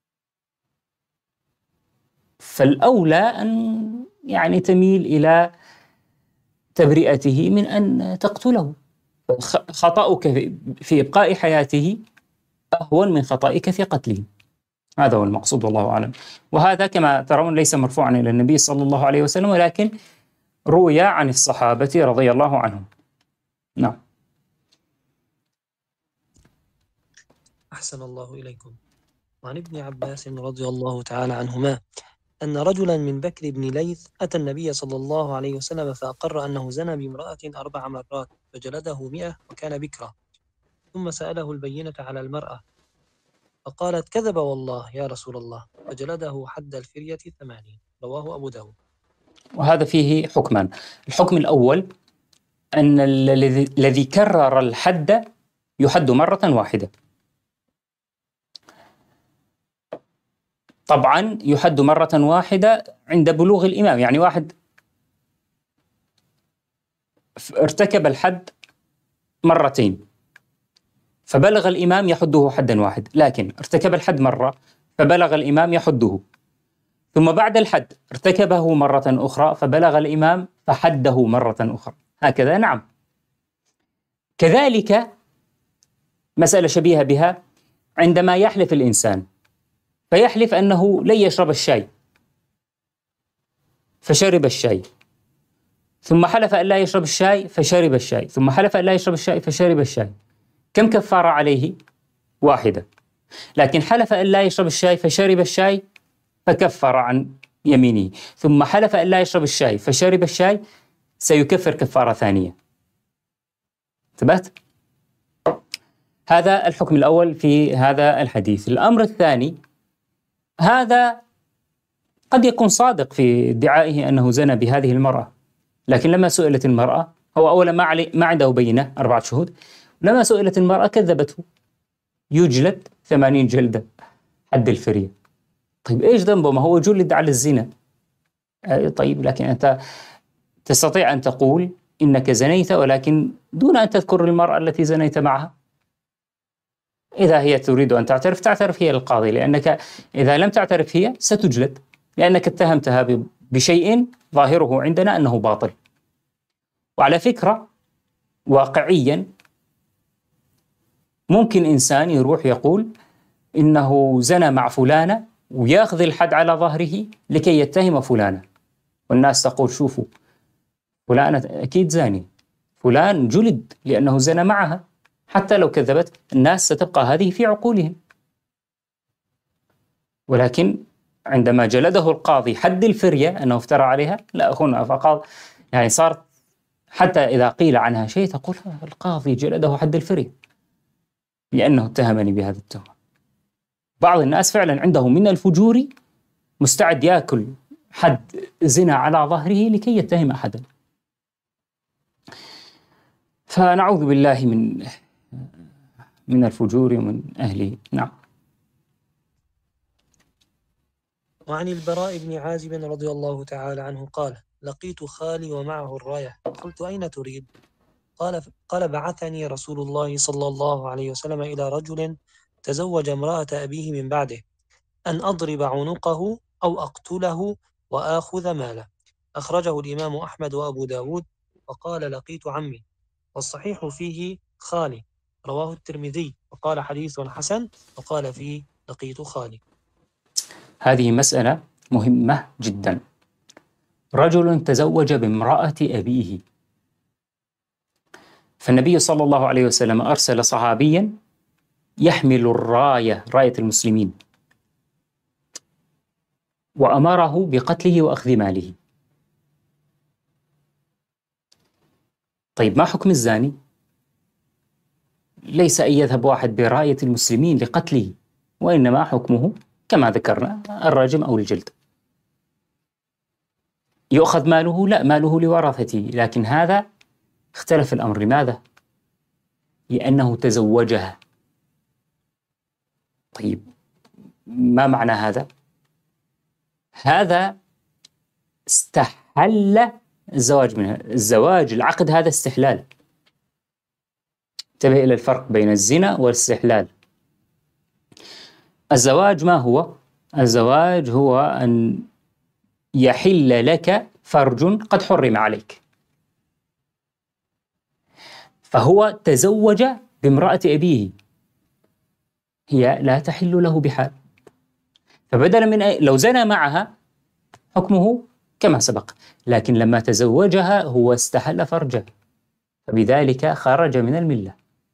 فالأولى أن يعني تميل إلى تبرئته من أن تقتله. خطأك في إبقاء حياته أهون من خطأك في قتله، هذا هو المقصود والله أعلم. وهذا كما ترون ليس مرفوعا إلى النبي صلى الله عليه وسلم، ولكن روي عن الصحابة رضي الله عنهم. نعم. أحسن الله إليكم. وعن ابن عباس رضي الله تعالى عنهما أن رجلا من بكر بن ليث أتى النبي صلى الله عليه وسلم فأقر أنه زنى بامرأة أربع مرات فجلده مئة وكان بكرا، ثم سأله البينة على المرأة فقالت كذب والله يا رسول الله، فجلده حد الفرية ثمانين، رواه أبو داود. وهذا فيه حكمان. الحكم الأول أن الذي الذي كرر الحد يحد مرة واحدة، طبعا يحد مرة واحدة عند بلوغ الإمام، يعني واحد ارتكب الحد مرتين فبلغ الإمام يحده حدا واحد، لكن ارتكب الحد مرة فبلغ الإمام يحده، ثم بعد الحد ارتكبه مرة أخرى فبلغ الإمام فحده مرة أخرى، هكذا. نعم. كذلك مسألة شبيهة بها عندما يحلف الإنسان فيحلف أنه لن يشرب الشاي فشرب الشاي، ثم حلف أن لا يشرب الشاي فشرب الشاي، ثم حلف أن لا يشرب الشاي فشرب الشاي، كم كفارة عليه؟ واحدة. لكن حلف أن لا يشرب الشاي فشرب الشاي فكفر عن يمينه، ثم حلف أن لا يشرب الشاي فشرب الشاي، سيكفر كفارة ثانية. ثبت؟ هذا الحكم الأول في هذا الحديث. الأمر الثاني، هذا قد يكون صادق في ادعائه أنه زنى بهذه المرأة، لكن لما سئلت المرأة، هو أولا ما, علي ما عنده بينة أربعة شهود، لما سئلت المرأة كذبته، يجلد ثمانين جلدة حد الفرية. طيب إيش ذنبه؟ ما هو جلد على الزنا. طيب لكن أنت تستطيع أن تقول إنك زنيت ولكن دون أن تذكر المرأة التي زنيت معها. إذا هي تريد أن تعترف تعترف هي للقاضي، لأنك إذا لم تعترف هي ستجلد، لأنك اتهمتها بشيء ظاهره عندنا أنه باطل. وعلى فكرة واقعيا ممكن إنسان يروح يقول إنه زنى مع فلانة ويأخذ الحد على ظهره لكي يتهم فلانة، والناس تقول شوفوا فلانة أكيد زاني، فلان جلد لأنه زنى معها، حتى لو كذبت الناس ستبقى هذه في عقولهم. ولكن عندما جلده القاضي حد الفرية أنه افترى عليها، لا هنا فقال يعني صارت حتى إذا قيل عنها شيء تقول القاضي جلده حد الفرية لأنه اتهمني بهذا التهمة. بعض الناس فعلا عنده من الفجور مستعد يأكل حد زنا على ظهره لكي يتهم أحدا. فنعوذ بالله من من الفجور ومن أهله. نعم. وعن البراء بن عازب رضي الله تعالى عنه قال لقيت خالي ومعه الراية، قلت أين تريد؟ قال قال بعثني رسول الله صلى الله عليه وسلم إلى رجل تزوج امرأة أبيه من بعده أن أضرب عنقه أو أقتله وآخذ ماله. أخرجه الإمام أحمد وأبو داود وقال لقيت عمي، والصحيح فيه خالي، رواه الترمذي وقال حديث حسن، وقال فيه لقيت خالي. هذه مسألة مهمة جدا. رجل تزوج بامرأة أبيه، فالنبي صلى الله عليه وسلم أرسل صحابيا يحمل الراية، راية المسلمين، وأمره بقتله وأخذ ماله. طيب ما حكم الزاني؟ ليس أن يذهب واحد براية المسلمين لقتله، وإنما حكمه كما ذكرنا الرجم أو الجلد. يؤخذ ماله؟ لا، ماله لورثته، لكن هذا اختلف الأمر. لماذا؟ لأنه تزوجها. طيب ما معنى هذا؟ هذا استحل الزواج منها. الزواج، العقد، هذا استحلال. انتبه إلى الفرق بين الزنا والاستحلال. الزواج ما هو؟ الزواج هو أن يحل لك فرج قد حرم عليك، فهو تزوج بامرأة أبيه، هي لا تحل له بحال، فبدلا من أي... لو زنى معها حكمه كما سبق، لكن لما تزوجها هو استحل فرجه، فبذلك خرج من الملة.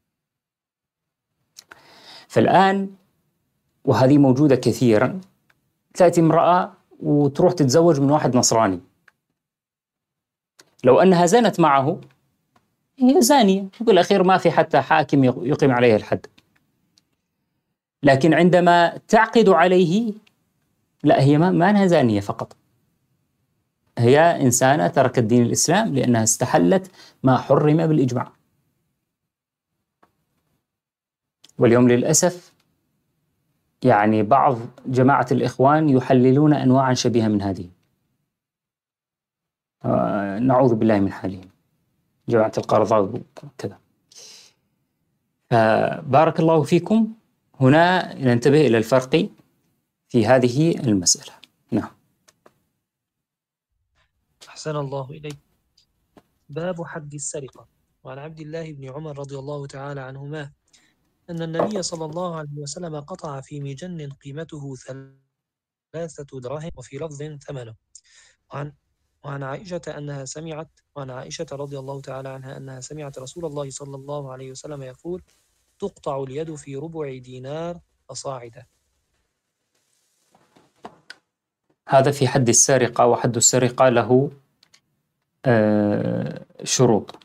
فالآن، وهذه موجودة كثيرا، تأتي امرأة وتروح تتزوج من واحد نصراني، لو أنها زنت معه هي زانية، وبالأخير ما في حتى حاكم يقيم عليها الحد. لكن عندما تعقد عليه، لا، هي ما, ما أنها زانية فقط، هي إنسانة تركت دين الإسلام لأنها استحلت ما حرم بالإجماع. واليوم للأسف يعني بعض جماعة الإخوان يحللون أنواعا شبيهة من هذه، آه نعوذ بالله من حالهم، جماعة القرضاوي وكذا. فبارك الله فيكم، هنا ننتبه إلى الفرق في هذه المسألة. نعم. أحسن الله إليك. باب حد السرقة. وعن عبد الله بن عمر رضي الله تعالى عنهما أن النبي صلى الله عليه وسلم قطع في مجن قيمته ثلاثة دراهم، وفي لفظ ثمنه. وعن وعن عائشة أنها سمعت وعن عائشة رضي الله تعالى عنها أنها سمعت رسول الله صلى الله عليه وسلم يقول: تقطع اليد في ربع دينار فصاعدا. هذا في حد السرقة، وحد السرقة له آه شروط.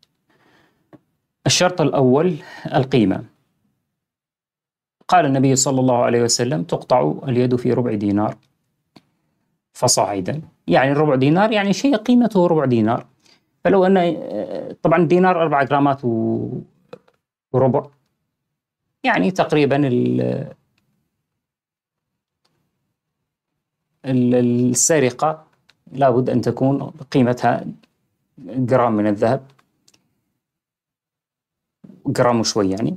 الشرط الأول القيمة. قال النبي صلى الله عليه وسلم: تقطع اليد في ربع دينار فصاعدا، يعني ربع دينار يعني شيء قيمته ربع دينار. فلو أن طبعا دينار أربع جرامات وربع، يعني تقريبا السرقة لابد أن تكون قيمتها جرام من الذهب، جرام وشوي يعني.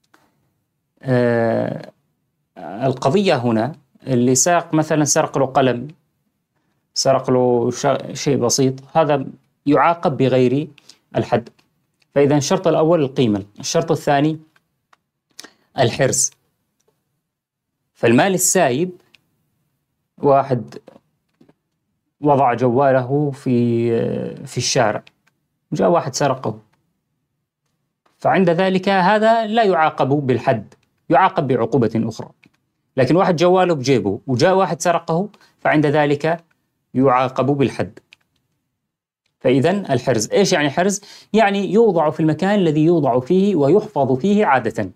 آه القضية هنا اللي سرق مثلا سرق له قلم، سرق له شيء بسيط، هذا يعاقب بغير الحد. فإذا الشرط الأول القيمة. الشرط الثاني الحرز. فالمال السايب، واحد وضع جواله في في الشارع، جاء واحد سرقه، فعند ذلك هذا لا يعاقب بالحد، يعاقب بعقوبة أخرى. لكن واحد جواله بجيبه وجاء واحد سرقه، فعند ذلك يعاقب بالحد. فإذا الحرز، إيش يعني حرز؟ يعني يوضع في المكان الذي يوضع فيه ويحفظ فيه عادة.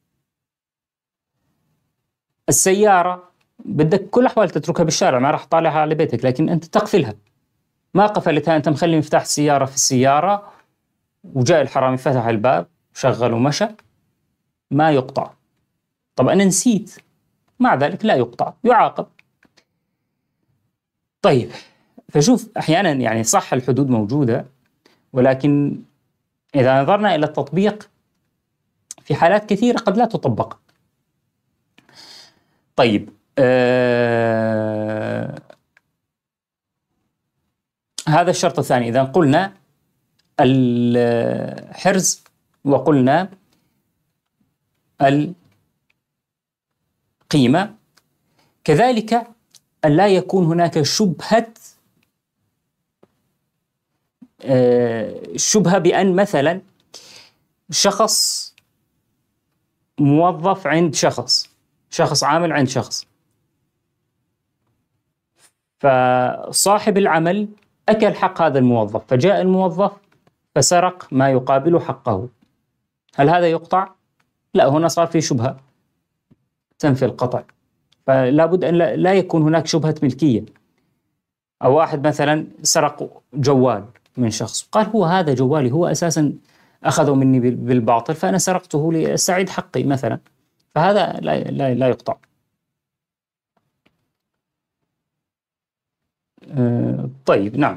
السيارة بدك كل أحوال تتركها بالشارع، ما راح طالعها على بيتك، لكن أنت تقفلها. ما قفلتها، أنت مخلي مفتاح السيارة في السيارة، وجاء الحرامي فتح الباب شغل ومشى، ما يقطع. طب أنا نسيت، مع ذلك لا يقطع، يعاقب. طيب، فشوف أحيانا يعني صح الحدود موجودة، ولكن إذا نظرنا إلى التطبيق في حالات كثيرة قد لا تطبق. طيب، آه هذا الشرط الثاني. إذا قلنا الحرز وقلنا القيمة، كذلك أن لا يكون هناك شبهة شبهة بأن مثلا شخص موظف عند شخص شخص عامل عند شخص، فصاحب العمل أكل حق هذا الموظف، فجاء الموظف فسرق ما يقابل حقه، هل هذا يقطع؟ لا، هنا صار في شبهة تنفي القطع. فلا بد أن لا يكون هناك شبهة ملكية. أو واحد مثلا سرق جوال من شخص، قال هو هذا جوالي، هو أساسا أخذه مني بالباطل فأنا سرقته لأستعيد حقي مثلا، فهذا لا, لا, لا يقطع. أه طيب نعم.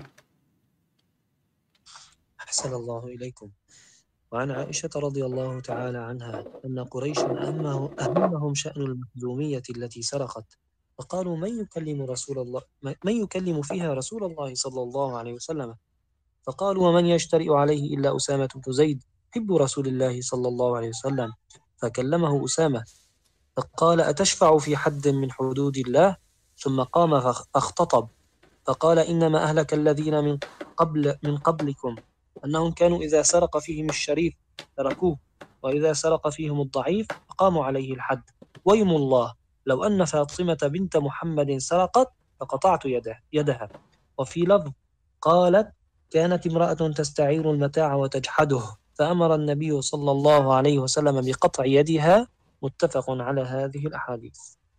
أحسن الله إليكم. وعن عائشة رضي الله تعالى عنها أن قريشا أهمه أهمهم شأن المخزومية التي سرقت، فقالوا من يكلم رسول الله من يكلم فيها رسول الله صلى الله عليه وسلم، فقالوا ومن يجترئ عليه إلا أسامة بن زيد حب رسول الله صلى الله عليه وسلم، فكلمه أسامة فقال أتشفع في حد من حدود الله؟ ثم قام فاختطب فقال إنما أهلك الذين من قبل من قبلكم أنهم كانوا إذا سرق فيهم الشريف تركوه، وإذا سرق فيهم الضعيف أقاموا عليه الحد. ويم الله لو أن فاطمة بنت محمد سرقت فقطعت يده يدها. وفي لفظ قالت كانت امرأة تستعير المتاع وتجحده فأمر النبي صلى الله عليه وسلم بقطع يدها. متفق على هذه الأحاديث.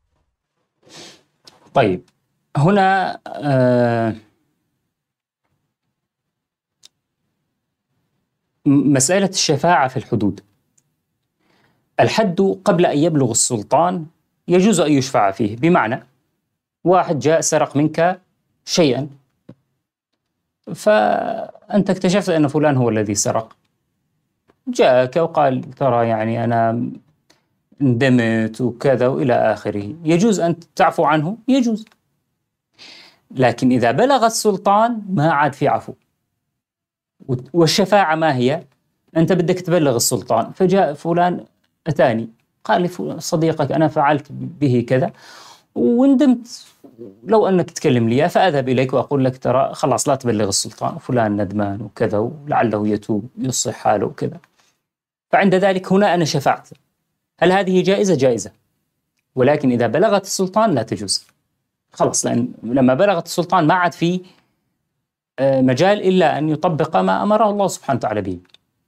طيب هنا آه مسألة الشفاعة في الحدود. الحد قبل أن يبلغ السلطان يجوز أن يشفع فيه، بمعنى واحد جاء سرق منك شيئا فأنت اكتشفت أن فلان هو الذي سرق، جاءك وقال ترى يعني أنا ندمت وكذا وإلى آخره، يجوز أن تعفو عنه؟ يجوز. لكن إذا بلغ السلطان ما عاد في عفو. والشفاعة ما هي؟ أنت بدك تبلغ السلطان، فجاء فلان أتاني قال لي صديقك أنا فعلت به كذا وندمت، لو أنك تكلم لي فأذهب إليك وأقول لك ترى خلاص لا تبلغ السلطان، فلان ندمان وكذا ولعله يتوب يصلح حاله وكذا، فعند ذلك هنا أنا شفعت. هل هذه جائزة؟ جائزة. ولكن إذا بلغت السلطان لا تجوز خلاص، لأن لما بلغت السلطان ما عاد فيه مجال إلا أن يطبق ما أمره الله سبحانه وتعالى به.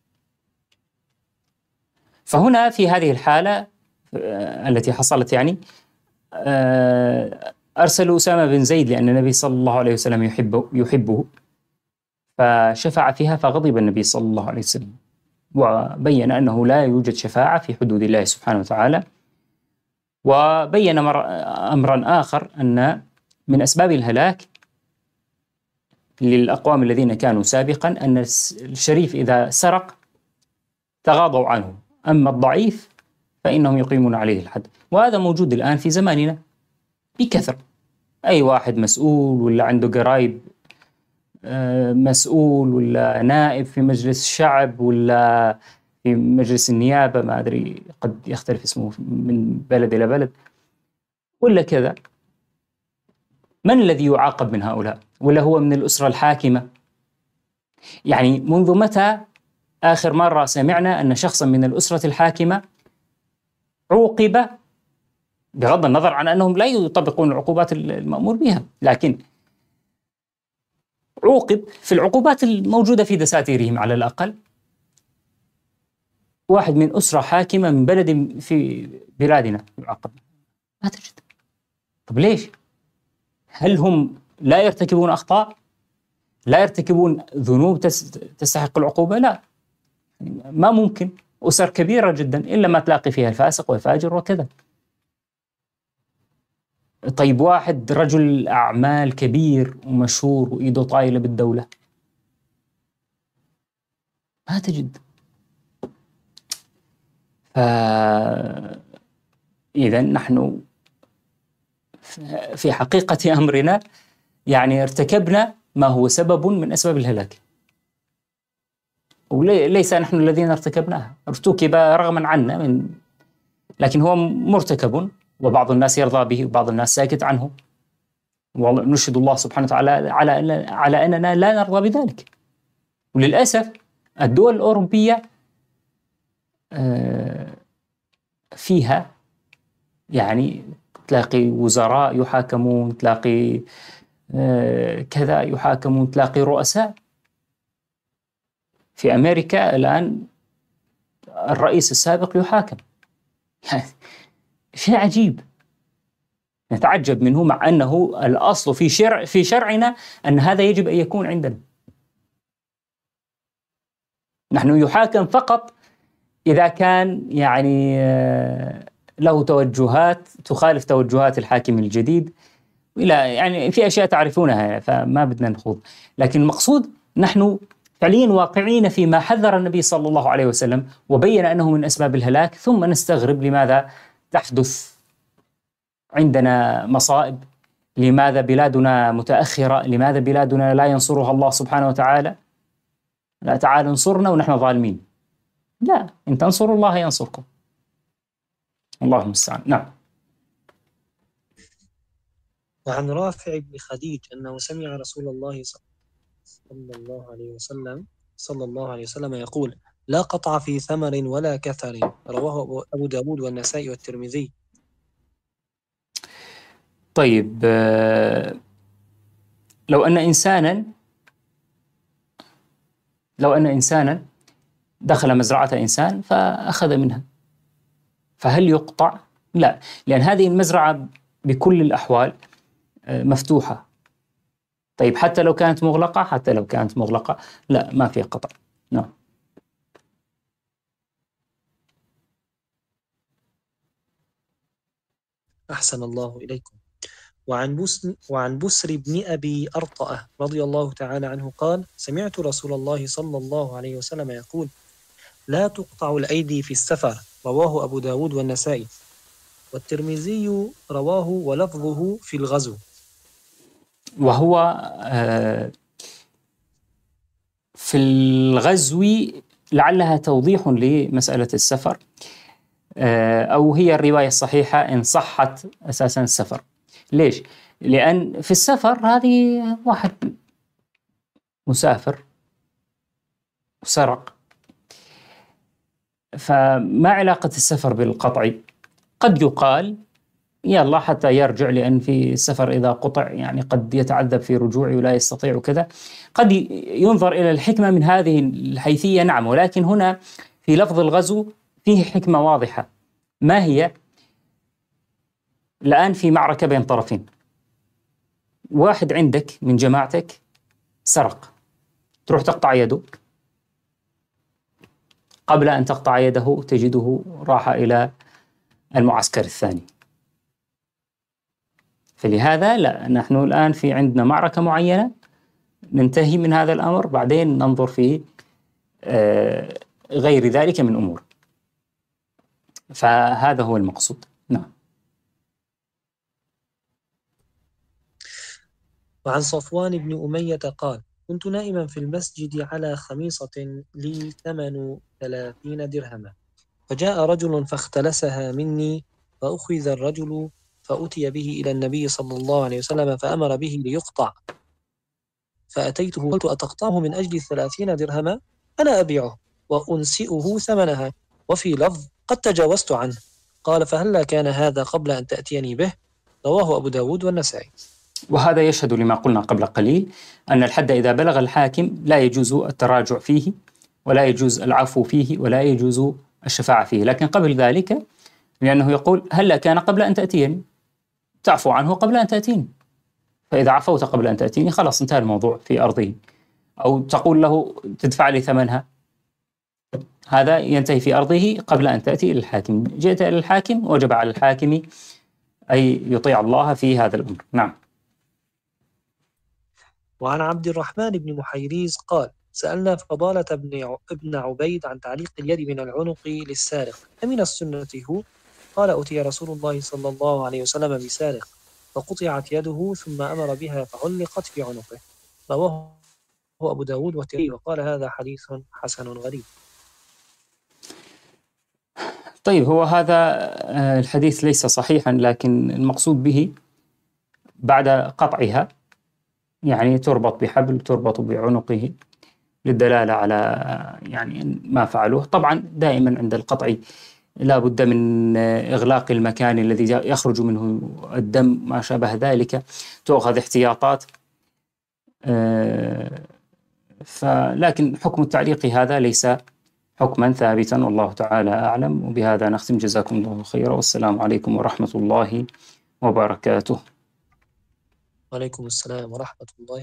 فهنا في هذه الحالة التي حصلت يعني أرسلوا أسامة بن زيد لأن النبي صلى الله عليه وسلم يحبه, يحبه فشفع فيها، فغضب النبي صلى الله عليه وسلم وبين أنه لا يوجد شفاعة في حدود الله سبحانه وتعالى. وبين أمرا آخر أن من أسباب الهلاك للأقوام الذين كانوا سابقا أن الشريف إذا سرق تغاضوا عنه، أما الضعيف فإنهم يقيمون عليه الحد. وهذا موجود الآن في زماننا بكثرة. أي واحد مسؤول ولا عنده قرايب مسؤول ولا نائب في مجلس الشعب ولا في مجلس النيابة، ما أدري قد يختلف اسمه من بلد إلى بلد ولا كذا، من الذي يعاقب من هؤلاء؟ ولا هو من الأسرة الحاكمة؟ يعني منذ متى آخر مرة سمعنا أن شخصا من الأسرة الحاكمة عوقب، بغض النظر عن أنهم لا يطبقون العقوبات المأمور بها، لكن عوقب في العقوبات الموجودة في دساتيرهم على الأقل، واحد من أسرة حاكمة من بلد في بلادنا يعاقب؟ ما تجد. طب ليش؟ هل هم لا يرتكبون أخطاء؟ لا يرتكبون ذنوب تستحق العقوبة؟ لا، ما ممكن. أسر كبيرة جدا إلا ما تلاقي فيها الفاسق والفاجر وكذا. طيب واحد رجل أعمال كبير ومشهور وإيده طايلة بالدولة، ما تجد. فإذا نحن في حقيقة أمرنا يعني ارتكبنا ما هو سبب من أسباب الهلاك، وليس نحن الذين ارتكبناها، ارتكب رغما عنا من، لكن هو مرتكب وبعض الناس يرضى به وبعض الناس ساكت عنه، ونشهد الله سبحانه وتعالى على أن على أننا لا نرضى بذلك. وللأسف الدول الأوروبية فيها يعني تلاقي وزراء يحاكمون، تلاقي كذا يحاكمون، تلاقي رؤساء. في أمريكا الآن الرئيس السابق يحاكم. شيء عجيب نتعجب منه، مع أنه الأصل في شرع في شرعنا أن هذا يجب أن يكون عندنا. نحن يحاكم فقط إذا كان يعني له توجهات تخالف توجهات الحاكم الجديد، إلى يعني في أشياء تعرفونها فما بدنا نخوض. لكن المقصود نحن فعليا واقعين فيما حذر النبي صلى الله عليه وسلم وبين أنه من أسباب الهلاك، ثم نستغرب لماذا تحدث عندنا مصائب، لماذا بلادنا متأخرة، لماذا بلادنا لا ينصرها الله سبحانه وتعالى. لا تعالوا انصرنا ونحن ظالمين، لا، إن تنصروا الله ينصركم. الله المستعان. نعم. وعن رافع بن خديج أنه سمع رسول الله صلى الله عليه وسلم صلى الله عليه وسلم يقول: لا قطع في ثمر ولا كثر. رواه أبو داود والنسائي والترمذي. طيب، لو أن إنسانا لو أن إنسانا دخل مزرعة إنسان فأخذ منها، فهل يقطع؟ لا، لأن هذه المزرعة بكل الأحوال مفتوحة. طيب حتى لو كانت مغلقة حتى لو كانت مغلقة لا، ما في قطع. نعم. أحسن الله إليكم. وعن بسر, وعن بسر بن أبي أرطأة رضي الله تعالى عنه قال: سمعت رسول الله صلى الله عليه وسلم يقول: لا تقطع الأيدي في السفر. رواه أبو داود والنسائي والترمذي. رواه ولفظه في الغزو. وهو في الغزو لعلها توضيح لمسألة السفر، أو هي الرواية الصحيحة إن صحت أساسا السفر. ليش؟ لأن في السفر هذه واحد مسافر وسرق، فما علاقة السفر بالقطع؟ قد يقال يلا حتى يرجع، لأن في السفر إذا قطع يعني قد يتعذب في رجوعه ولا يستطيع وكذا. قد ينظر إلى الحكمة من هذه الحيثية، نعم، ولكن هنا في لفظ الغزو فيه حكمة واضحة. ما هي؟ الآن في معركة بين طرفين، واحد عندك من جماعتك سرق، تروح تقطع يده، قبل أن تقطع يده تجده راح إلى المعسكر الثاني. فلهذا لا، نحن الآن في عندنا معركة معينة، ننتهي من هذا الأمر، بعدين ننظر في آه غير ذلك من أمور. فهذا هو المقصود. نعم. وعن صفوان بن أمية قال: كنت نائما في المسجد على خميصة لي ثمن ثلاثين درهما، فجاء رجل فاختلسها مني، فأخذ الرجل فأتي به إلى النبي صلى الله عليه وسلم فأمر به ليقطع. فأتيته قلت: أتقطعه من أجل ثلاثين درهما؟ أنا أبيعه وأنسئه ثمنها. وفي لفظ: قد تجاوزت عنه. قال: فهلا كان هذا قبل أن تأتيني به؟ رواه أبو داود والنسائي. وهذا يشهد لما قلنا قبل قليل، أن الحد إذا بلغ الحاكم لا يجوز التراجع فيه، ولا يجوز العفو فيه، ولا يجوز الشفاعة فيه. لكن قبل ذلك، لأنه يقول: هلا كان قبل أن تأتيني، تعفو عنه قبل أن تأتيني. فإذا عفوت قبل أن تأتيني خلاص انتهى الموضوع في أرضه. أو تقول له: تدفع لي ثمنها، هذا ينتهي في أرضه قبل أن تأتي إلى الحاكم. جئت إلى الحاكم وجب على الحاكم أي يطيع الله في هذا الأمر. نعم. وعن عبد الرحمن بن محيريز قال: سألنا فضالة ابن عبيد عن تعليق اليد من العنق للسارق، أمن السنة هو؟ قال: أتي رسول الله صلى الله عليه وسلم بسارق فقطعت يده ثم أمر بها فعلقت في عنقه. رواه أبو داود والترمذي وقال: هذا حديث حسن غريب. طيب هو هذا آه، الحديث ليس صحيحا، لكن المقصود به بعد قطعها يعني تربط بحبل تربط بعنقه للدلالة على آه، يعني ما فعلوه. طبعا دائما عند القطع لا بد من آه، إغلاق المكان الذي يخرج منه الدم ما شابه ذلك، تؤخذ احتياطات. آه، فلكن حكم التعليق هذا ليس حكما ثابتا، والله تعالى أعلم. وبهذا نختم، جزاكم الله خيرا، والسلام عليكم ورحمة الله وبركاته. وعليكم السلام ورحمة الله